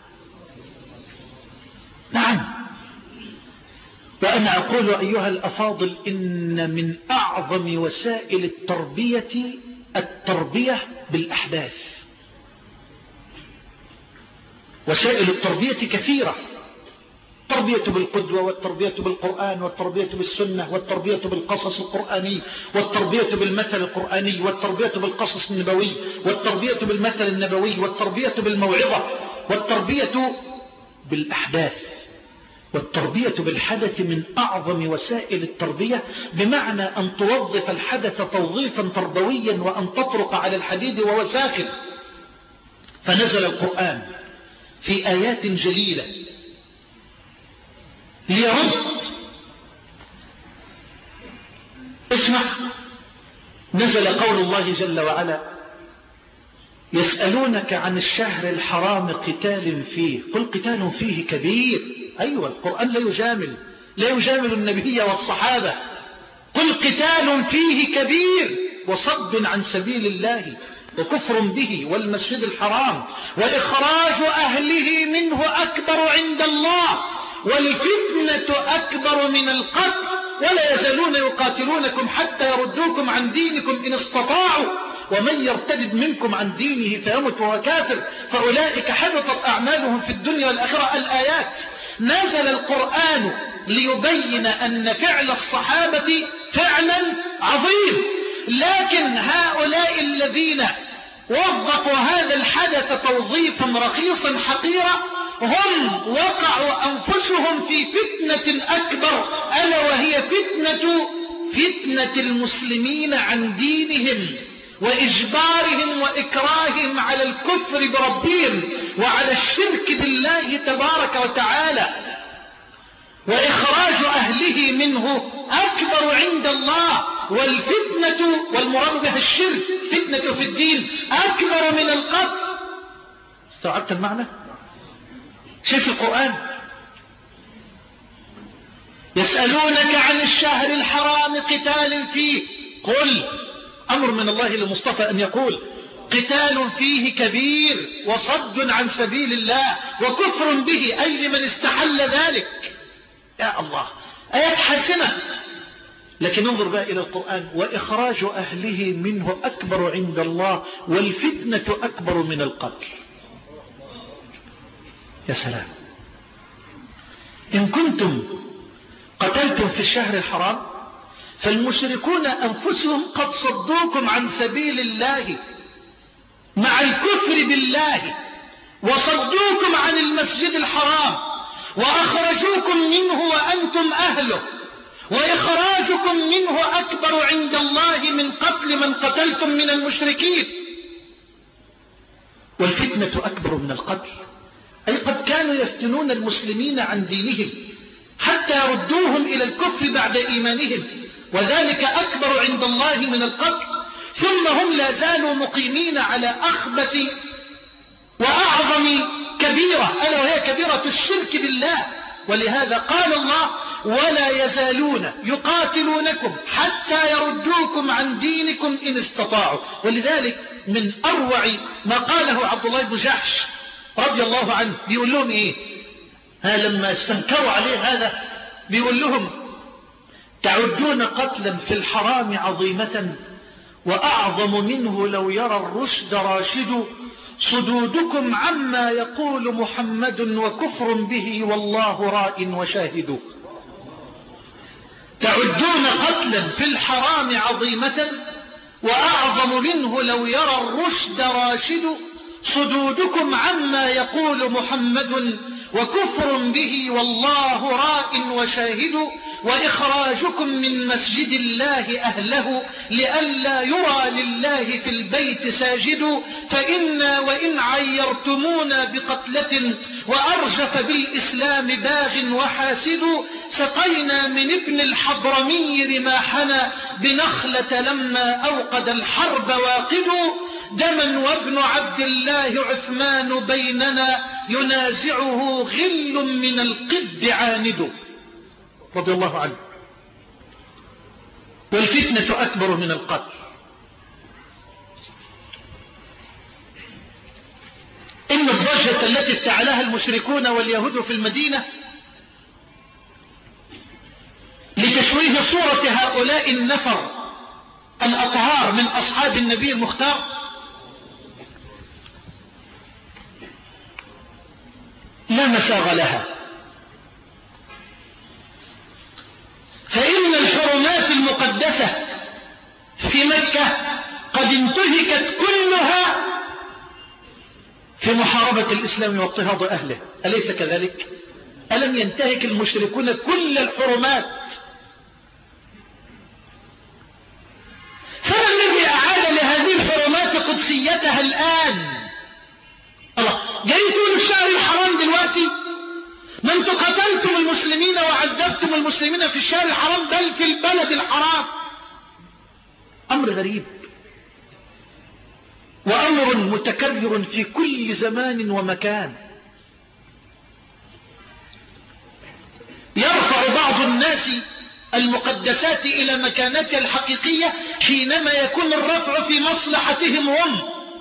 نعم. وأنا أقول أيها الأفاضل إن من أعظم وسائل التربية التربية بالأحداث. وسائل التربية كثيرة، التربية بالقدوة، والتربية بالقرآن، والتربية بالسنة، والتربية بالقصص القرآني، والتربية بالمثل القرآني، والتربية بالقصص النبوي، والتربية بالمثل النبوي، والتربية بالموعظة، والتربية بالأحداث. والتربية بالحدث من أعظم وسائل التربية، بمعنى أن توظف الحدث توظيفا تربويا وأن تطرق على الحديد وهو ساخن. فنزل القرآن في آيات جليلة ليرد، اسمع، نزل قول الله جل وعلا يسألونك عن الشهر الحرام قتال فيه قل قتال فيه كبير. أيوة القرآن لا يجامل لا يجامل النبي والصحابة. قل قتال فيه كبير وصد عن سبيل الله وكفر به والمسجد الحرام وإخراج أهله منه أكبر عند الله والفتنة أكبر من القتل ولا يزالون يقاتلونكم حتى يردوكم عن دينكم إن استطاعوا ومن يرتد منكم عن دينه فيمت وهو كافر فأولئك حبطت أعمالهم في الدنيا والآخرة. الآيات نزل القرآن ليبين أن فعل الصحابة فعلا عظيم، لكن هؤلاء الذين وظفوا هذا الحدث توظيفا رخيصا حقيرا هم وقعوا أنفسهم في فتنة أكبر، ألا وهي فتنة فتنة المسلمين عن دينهم وإجبارهم وإكراههم على الكفر بربهم وعلى الشرك بالله تبارك وتعالى وإخراج أهله منه أكبر عند الله والفتنة والمراد بها الشرك فتنة في الدين أكبر من القتل. استوعبت المعنى؟ شوف القرآن يسألونك عن الشهر الحرام قتال فيه قل أمر من الله للمصطفى أن يقول قتال فيه كبير وصد عن سبيل الله وكفر به أي من استحل ذلك. يا الله آيات حاسمة، لكن انظر بقى إلى القرآن وإخراج أهله منه أكبر عند الله والفتنة أكبر من القتل. يا سلام، إن كنتم قتلتم في الشهر الحرام فالمشركون أنفسهم قد صدوكم عن سبيل الله مع الكفر بالله وصدوكم عن المسجد الحرام وأخرجوكم منه وأنتم أهله وإخراجكم منه أكبر عند الله من قتل من قتلتم من المشركين والفتنة أكبر من القتل. أي قد كانوا يفتنون المسلمين عن دينهم حتى يردوهم إلى الكفر بعد إيمانهم وذلك أكبر عند الله من القتل، ثم هم لا زالوا مقيمين على أخبث وأعظم كبيرة ألا وهي كبيرة الشرك بالله. ولهذا قال الله ولا يزالون يقاتلونكم حتى يردوكم عن دينكم إن استطاعوا. ولذلك من أروع ما قاله عبد الله بن جحش رضي الله عنه بيقول لهم إيه ها لما استنكروا عليه هذا بيقول لهم تعدون قتلا في الحرام عظيمة وأعظم منه لو يرى الرشد راشد صدودكم عما يقول محمد وكفر به والله راء وشاهد. تعدون قتلا في الحرام عظيمة وأعظم منه لو يرى الرشد راشد صدودكم عما يقول محمد وكفر به والله راء وشاهد وإخراجكم من مسجد الله أهله لئلا يرى لله في البيت ساجد فإنا وإن عيرتمونا بقتلة وأرجف بالإسلام باغ وحاسد سقينا من ابن الحضرمي رماحنا بنخلة لما أوقد الحرب واقد دما وابن عبد الله عثمان بيننا ينازعه غل من القد عاند رضي الله عنه. والفتنة أكبر من القتل. إن الضجة التي افتعلها المشركون واليهود في المدينة لتشويه صورة هؤلاء النفر الأطهار من أصحاب النبي المختار لا مساغ لها، فإن الحرمات المقدسة في مكة قد انتهكت كلها في محاربة الإسلام واضطهاد أهله، أليس كذلك؟ ألم ينتهك المشركون كل الحرمات؟ فما الذي أعاد لهذه الحرمات قدسيتها الآن؟ الله جاي تقول الشهر الحرام دلوقتي ما انتم قتلتم المسلمين وعذبتم المسلمين في الشهر الحرام بل في البلد الحرام. أمر غريب وأمر متكرر في كل زمان ومكان. يرفع بعض الناس المقدسات إلى مكانتها الحقيقية حينما يكون الرفع في مصلحتهم هم.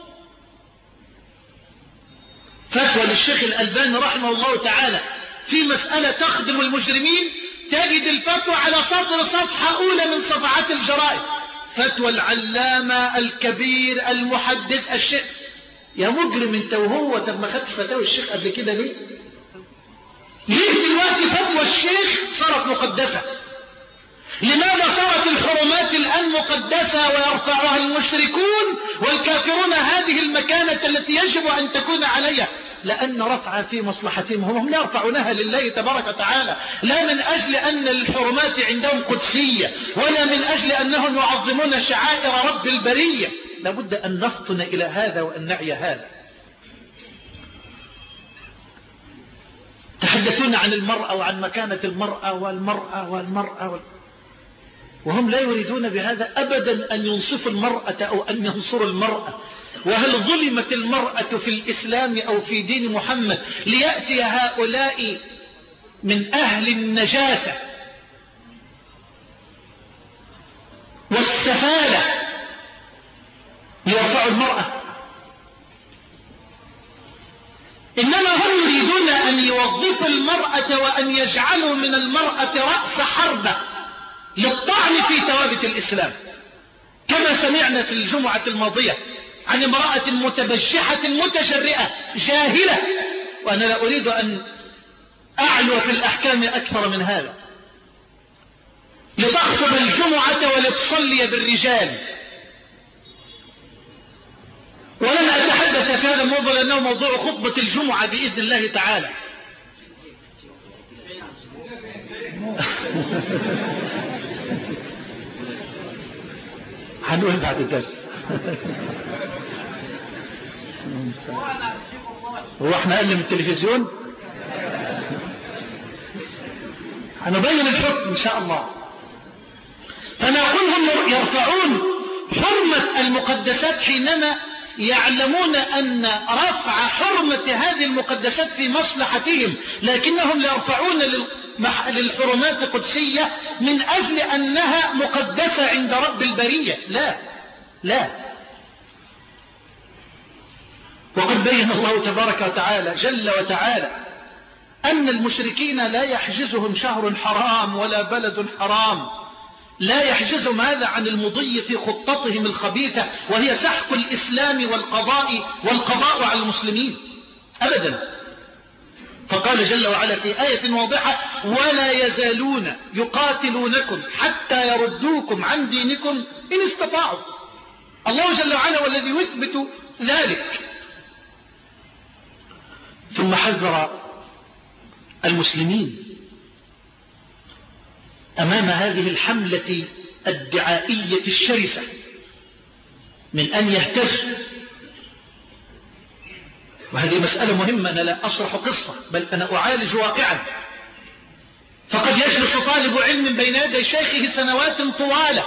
فتوى للشيخ الألباني رحمه الله تعالى في مسألة تخدم المجرمين، تجد الفتوى على سطر صفحة أولى من صفحات الجرائد. فتوى العلامة الكبير المحدث الشيخ. يا مجرم انت وهو، طب ما خدتش فتاوى الشيخ قبل كده ليه؟ ليه دلوقتي فتوى الشيخ صارت مقدسة؟ لماذا صارت الحرمات الآن مقدسة ويرفعها المشركون والكافرون هذه المكانة التي يجب أن تكون عليها؟ لأن رفع في مصلحتهم، هم لا يرفعونها لله تبارك وتعالى، لا من أجل أن الحرمات عندهم قدسية ولا من أجل أنهم يعظمون شعائر رب البرية. لابد أن نفطن إلى هذا وأن نعي هذا. تحدثون عن المرأة وعن مكانة المرأة والمرأة والمرأة وال... وهم لا يريدون بهذا أبدا أن ينصفوا المرأة أو أن ينصروا المرأة. وهل ظلمت المرأة في الإسلام أو في دين محمد ليأتي هؤلاء من أهل النجاسة والسفالة ليرفعوا المرأة؟ إنما هم يريدون أن يوظفوا المرأة وأن يجعلوا من المرأة رأس حربة للطعن في ثوابت الإسلام، كما سمعنا في الجمعة الماضية عن امرأة متبجحة متجرئة جاهلة. وأنا لا أريد أن أعلو في الأحكام أكثر من هذا، لتخطب الجمعة ولتصلي بالرجال. ولن أتحدث في هذا الموضوع لأنه موضوع خطبة الجمعة بإذن الله تعالى. هنقول بعد الدرس. هو احنا أقل من التلفزيون؟ هنبين الحكم إن شاء الله. فنقول هم يرفعون حرمة المقدسات حينما يعلمون أن رفع حرمة هذه المقدسات في مصلحتهم، لكنهم لا يرفعون للحرمات القدسية من أجل أنها مقدسة عند رب البرية. لا لا. وقد بين الله تبارك وتعالى جل وتعالى أن المشركين لا يحجزهم شهر حرام ولا بلد حرام، لا يحجزهم هذا عن المضي في خطتهم الخبيثة وهي سحق الإسلام والقضاء والقضاء على المسلمين أبدا. فقال جل وعلا في آية واضحة: ولا يزالون يقاتلونكم حتى يردوكم عن دينكم إن استطاعوا. الله جل وعلا والذي يثبت ذلك. ثم حذر المسلمين أمام هذه الحملة الدعائية الشرسة من أن يهتز. وهذه مسألة مهمة، أنا لا أشرح قصة بل أنا أعالج واقعا. فقد يجلس طالب علم بين يدي شيخه سنوات طوالة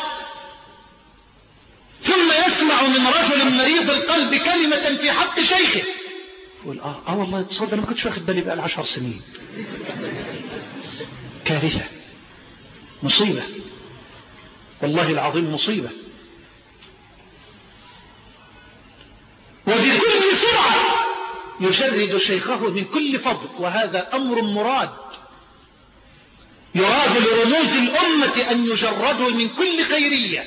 ثم يسمع من رجل مريض القلب كلمة في حق شيخه يقول آه, آه والله تصدق أنا ما كنتش واخد بالي بقى العشر سنين. كارثة، مصيبة، والله العظيم مصيبة. وبكل سرعة يشرد شيخه من كل فضل، وهذا أمر مراد. يراد لرموز الأمة أن يجردوا من كل خيرية،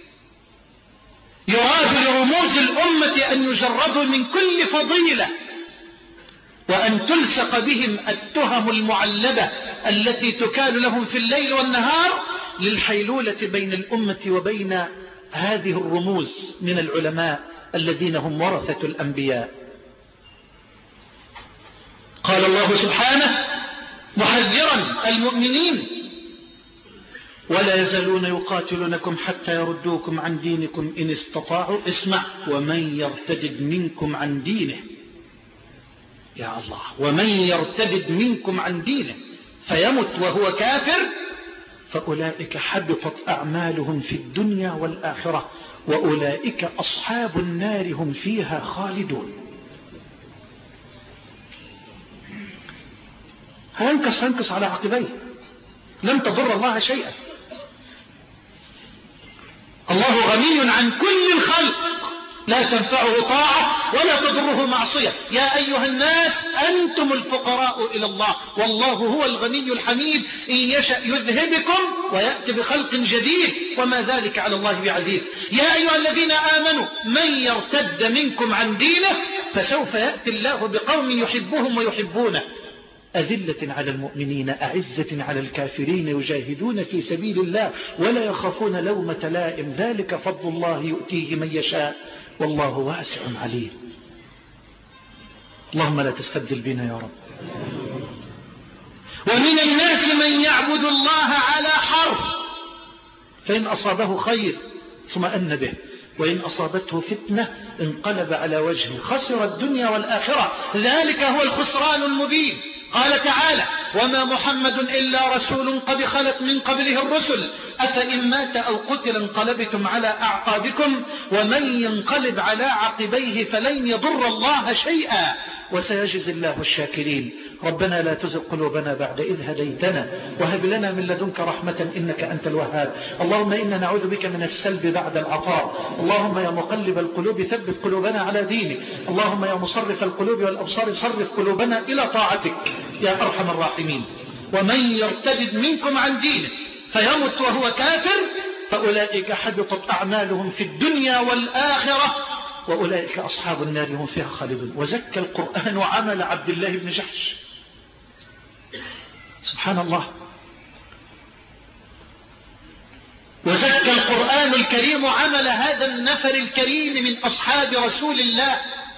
يراد لرموز الأمة أن يجردوا من كل فضيلة، وأن تلصق بهم التهم المعلبة التي تكال لهم في الليل والنهار للحيلولة بين الأمة وبين هذه الرموز من العلماء الذين هم ورثة الأنبياء. قال الله سبحانه محذرا المؤمنين: ولا يزالون يقاتلونكم حتى يردوكم عن دينكم إن استطاعوا. اسمع: ومن يرتدد منكم عن دينه، يا الله، ومن يرتدد منكم عن دينه فيمت وهو كافر فأولئك حبطت أعمالهم في الدنيا والآخرة وأولئك أصحاب النار هم فيها خالدون. هينكس هينكس على عقبيه، لن تضر الله شيئا. الله غني عن كل الخلق، لا تنفعه طاعة ولا تضره معصية. يا أيها الناس أنتم الفقراء إلى الله والله هو الغني الحميد، إن يشأ يذهبكم ويأتي بخلق جديد وما ذلك على الله بعزيز. يا أيها الذين آمنوا من يرتد منكم عن دينه فسوف يأتي الله بقوم يحبهم ويحبونه، أذلة على المؤمنين أعزة على الكافرين يجاهدون في سبيل الله ولا يخافون لومة لائم، ذلك فضل الله يؤتيه من يشاء والله واسع عليم. اللهم لا تستبدل بنا يا رب. ومن الناس من يعبد الله على حرف، فإن أصابه خير اطمأن به وإن أصابته فتنة انقلب على وجهه، خسر الدنيا والآخرة، ذلك هو الخسران المبين. قال تعالى: وما محمد إلا رسول قد خلت من قبله الرسل أفإن مات أو قتل انقلبتم على أعقابكم ومن ينقلب على عقبيه فلن يضر الله شيئا وسيجزي الله الشاكرين. ربنا لا تزغ قلوبنا بعد إذ هديتنا وهب لنا من لدنك رحمة إنك أنت الوهاب. اللهم إنا نعوذ بك من السلب بعد العطاء. اللهم يا مقلب القلوب ثبت قلوبنا على دينك. اللهم يا مصرف القلوب والأبصار صرف قلوبنا إلى طاعتك يا أرحم الراحمين. ومن يرتد منكم عن دينه فيمت وهو كافر فأولئك حبطت أعمالهم في الدنيا والآخرة وأولئك أصحاب النار هم فيها خالدون. وزكى القرآن عمل عبد الله بن جحش. سبحان الله. وزكى القرآن الكريم عمل هذا النفر الكريم من أصحاب رسول الله،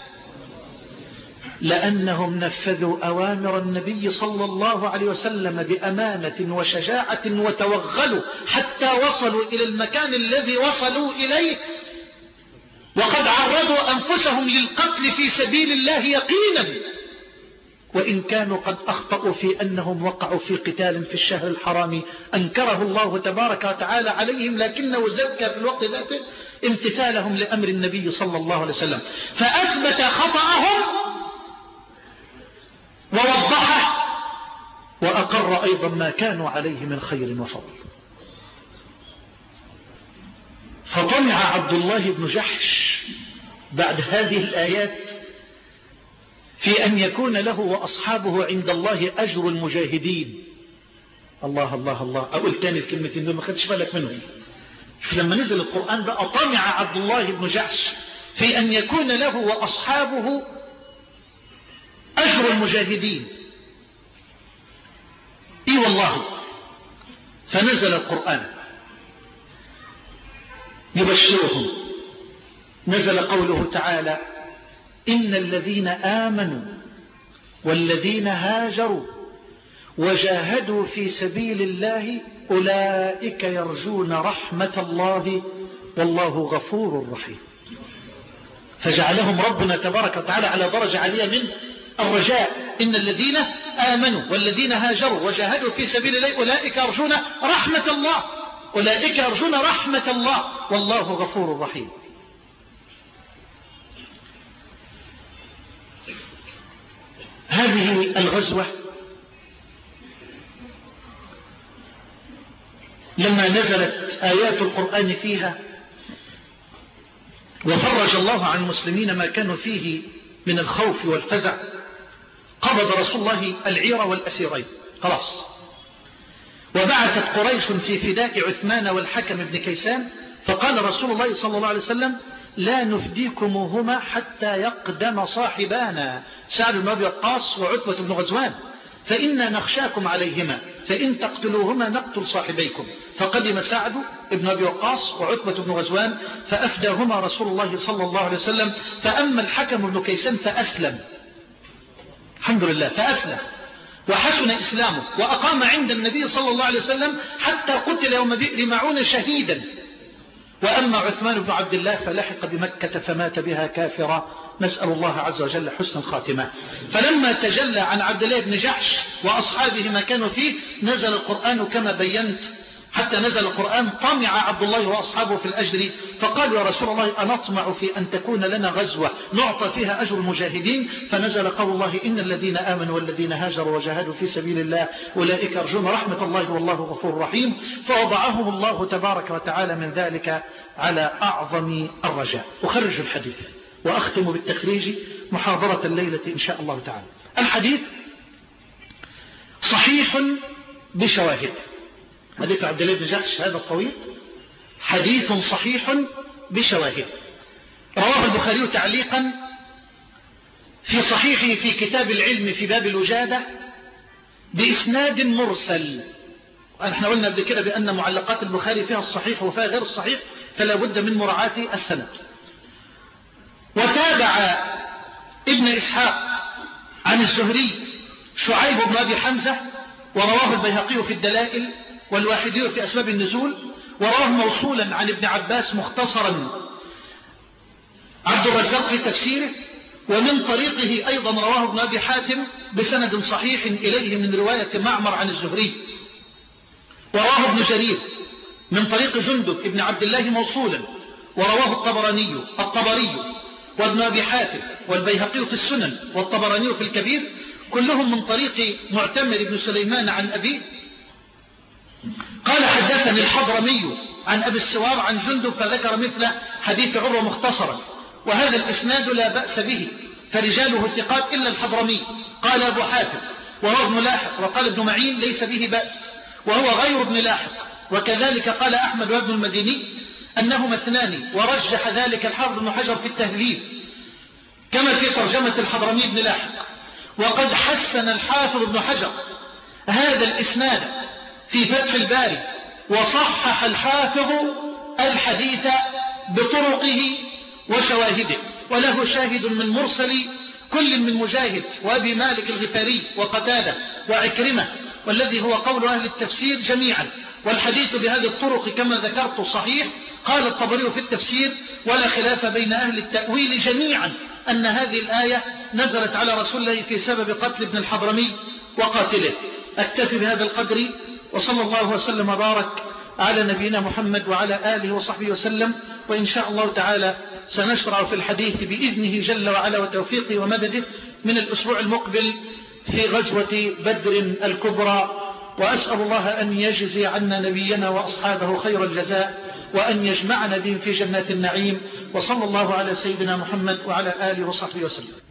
لأنهم نفذوا أوامر النبي صلى الله عليه وسلم بأمانة وشجاعة وتوغلوا حتى وصلوا إلى المكان الذي وصلوا إليه، وقد عرضوا أنفسهم للقتل في سبيل الله يقينا، وإن كانوا قد أخطأوا في أنهم وقعوا في قتال في الشهر الحرام أنكره الله تبارك وتعالى عليهم، لكنه زكى في الوقت ذاته امتثالهم لأمر النبي صلى الله عليه وسلم، فأثبت خطأهم ووضحه وأقر أيضا ما كانوا عليه من خير وفضل. فطمع عبد الله بن جحش بعد هذه الآيات في أن يكون له وأصحابه عند الله أجر المجاهدين. الله الله الله. أقول تاني الكلمتين دول ما خدش بالك منهم. لما نزل القرآن بقى طمع عبد الله بن جحش في أن يكون له وأصحابه أجر المجاهدين. إي والله. فنزل القرآن يبشرهم. نزل قوله تعالى: إن الذين آمنوا والذين هاجروا وجاهدوا في سبيل الله أولئك يرجون رحمة الله والله غفور رحيم. فجعلهم ربنا تبارك وتعالى على درجة عالية من الرجاء. إن الذين آمنوا والذين هاجروا وجاهدوا في سبيل الله أولئك يرجون رحمة الله أولئك يرجون رحمة الله والله غفور رحيم. هذه الغزوة لما نزلت آيات القرآن فيها وفرج الله عن المسلمين ما كانوا فيه من الخوف والفزع، قبض رسول الله العير والأسيرين خلاص، وبعثت قريش في فداء عثمان والحكم بن كيسان، فقال رسول الله صلى الله عليه وسلم: لا نفديكموهما حتى يقدم صاحبانا سعد بن أبي وقاص وعتبة بن غزوان، فإنا نخشاكم عليهما، فإن تقتلوهما نقتل صاحبيكم. فقدم سعد بن أبي وقاص وعتبة بن غزوان فأفداهما رسول الله صلى الله عليه وسلم. فأما الحكم بن كيسان فأسلم، الحمد لله، فأسلم وحسن إسلامه وأقام عند النبي صلى الله عليه وسلم حتى قتل يوم بئر معون شهيدا. وأما عثمان بن عبد الله فلحق بمكة فمات بها كافرا، نسأل الله عز وجل حسن الخاتمة. فلما تجلى عن عبد الله بن جحش وأصحابه ما كانوا فيه نزل القرآن كما بينت حتى نزل القرآن طمع عبد الله وأصحابه في الأجر فقالوا يا رسول الله أنطمع في أن تكون لنا غزوة نعطى فيها أجر المجاهدين، فنزل قول الله إن الذين آمنوا والذين هاجروا وجاهدوا في سبيل الله أولئك يرجون رحمة الله والله غفور رحيم، فوضعهم الله تبارك وتعالى من ذلك على أعظم الرجاء. أخرج الحديث وأختم بالتخريج محاضرة الليلة إن شاء الله تعالى. الحديث صحيح بشواهد. حديث عبد الله بن جحش هذا الطويل حديث صحيح بشواهد، رواه البخاري تعليقا في صحيحه في كتاب العلم في باب الوجادة بإسناد مرسل. احنا قلنا قبل كده بأن معلقات البخاري فيها الصحيح وفيها غير الصحيح، فلا بد من مراعاة السند. وتابع ابن إسحاق عن الزهري شعيب بن أبي حمزة، ورواه البيهقي في الدلائل والواحدي في أسباب النزول، ورواه موصولا عن ابن عباس مختصرا عبد الرزاق في تفسيره، ومن طريقه أيضا رواه ابن أبي حاتم بسند صحيح إليه من رواية معمر عن الزهري، ورواه ابن جرير من طريق جندب ابن عبد الله موصولا، ورواه الطبراني الطبري وابن أبي حاتم والبيهقي في السنن والطبراني في الكبير، كلهم من طريق معتمر بن سليمان عن أبيه قال حدثني الحضرمي عن أبي السوار عن جندب فذكر مثل حديث عروة مختصرا، وهذا الإسناد لا بأس به فرجاله ثقات إلا الحضرمي. قال أبو حاتم وهو ابن لاحق، وقال ابن معين ليس به بأس وهو غير ابن لاحق، وكذلك قال أحمد وابن المديني أنهما اثنان، ورجح ذلك الحافظ بن حجر في التهذيب كما في ترجمة الحضرمي بن لاحق. وقد حسن الحافظ ابن حجر هذا الإسناد في فتح الباري، وصحح الحافظ الحديث بطرقه وشواهده، وله شاهد من مرسل كل من مجاهد وأبي مالك الغفاري وقتادة وعكرمة، والذي هو قول أهل التفسير جميعا، والحديث بهذه الطرق كما ذكرت صحيح. قال الطبري في التفسير ولا خلاف بين أهل التأويل جميعا أن هذه الآية نزلت على رسول الله في سبب قتل ابن الحضرمي وقاتله. أكتفي بهذا القدر، وصلى الله وسلم وبارك على نبينا محمد وعلى آله وصحبه وسلم، وإن شاء الله تعالى سنشرع في الحديث بإذنه جل وعلا وتوفيقه ومدده من الأسبوع المقبل في غزوة بدر الكبرى، وأسأل الله أن يجزي عنا نبينا وأصحابه خير الجزاء، وأن يجمعنا بهم في جنات النعيم، وصلى الله على سيدنا محمد وعلى آله وصحبه وسلم.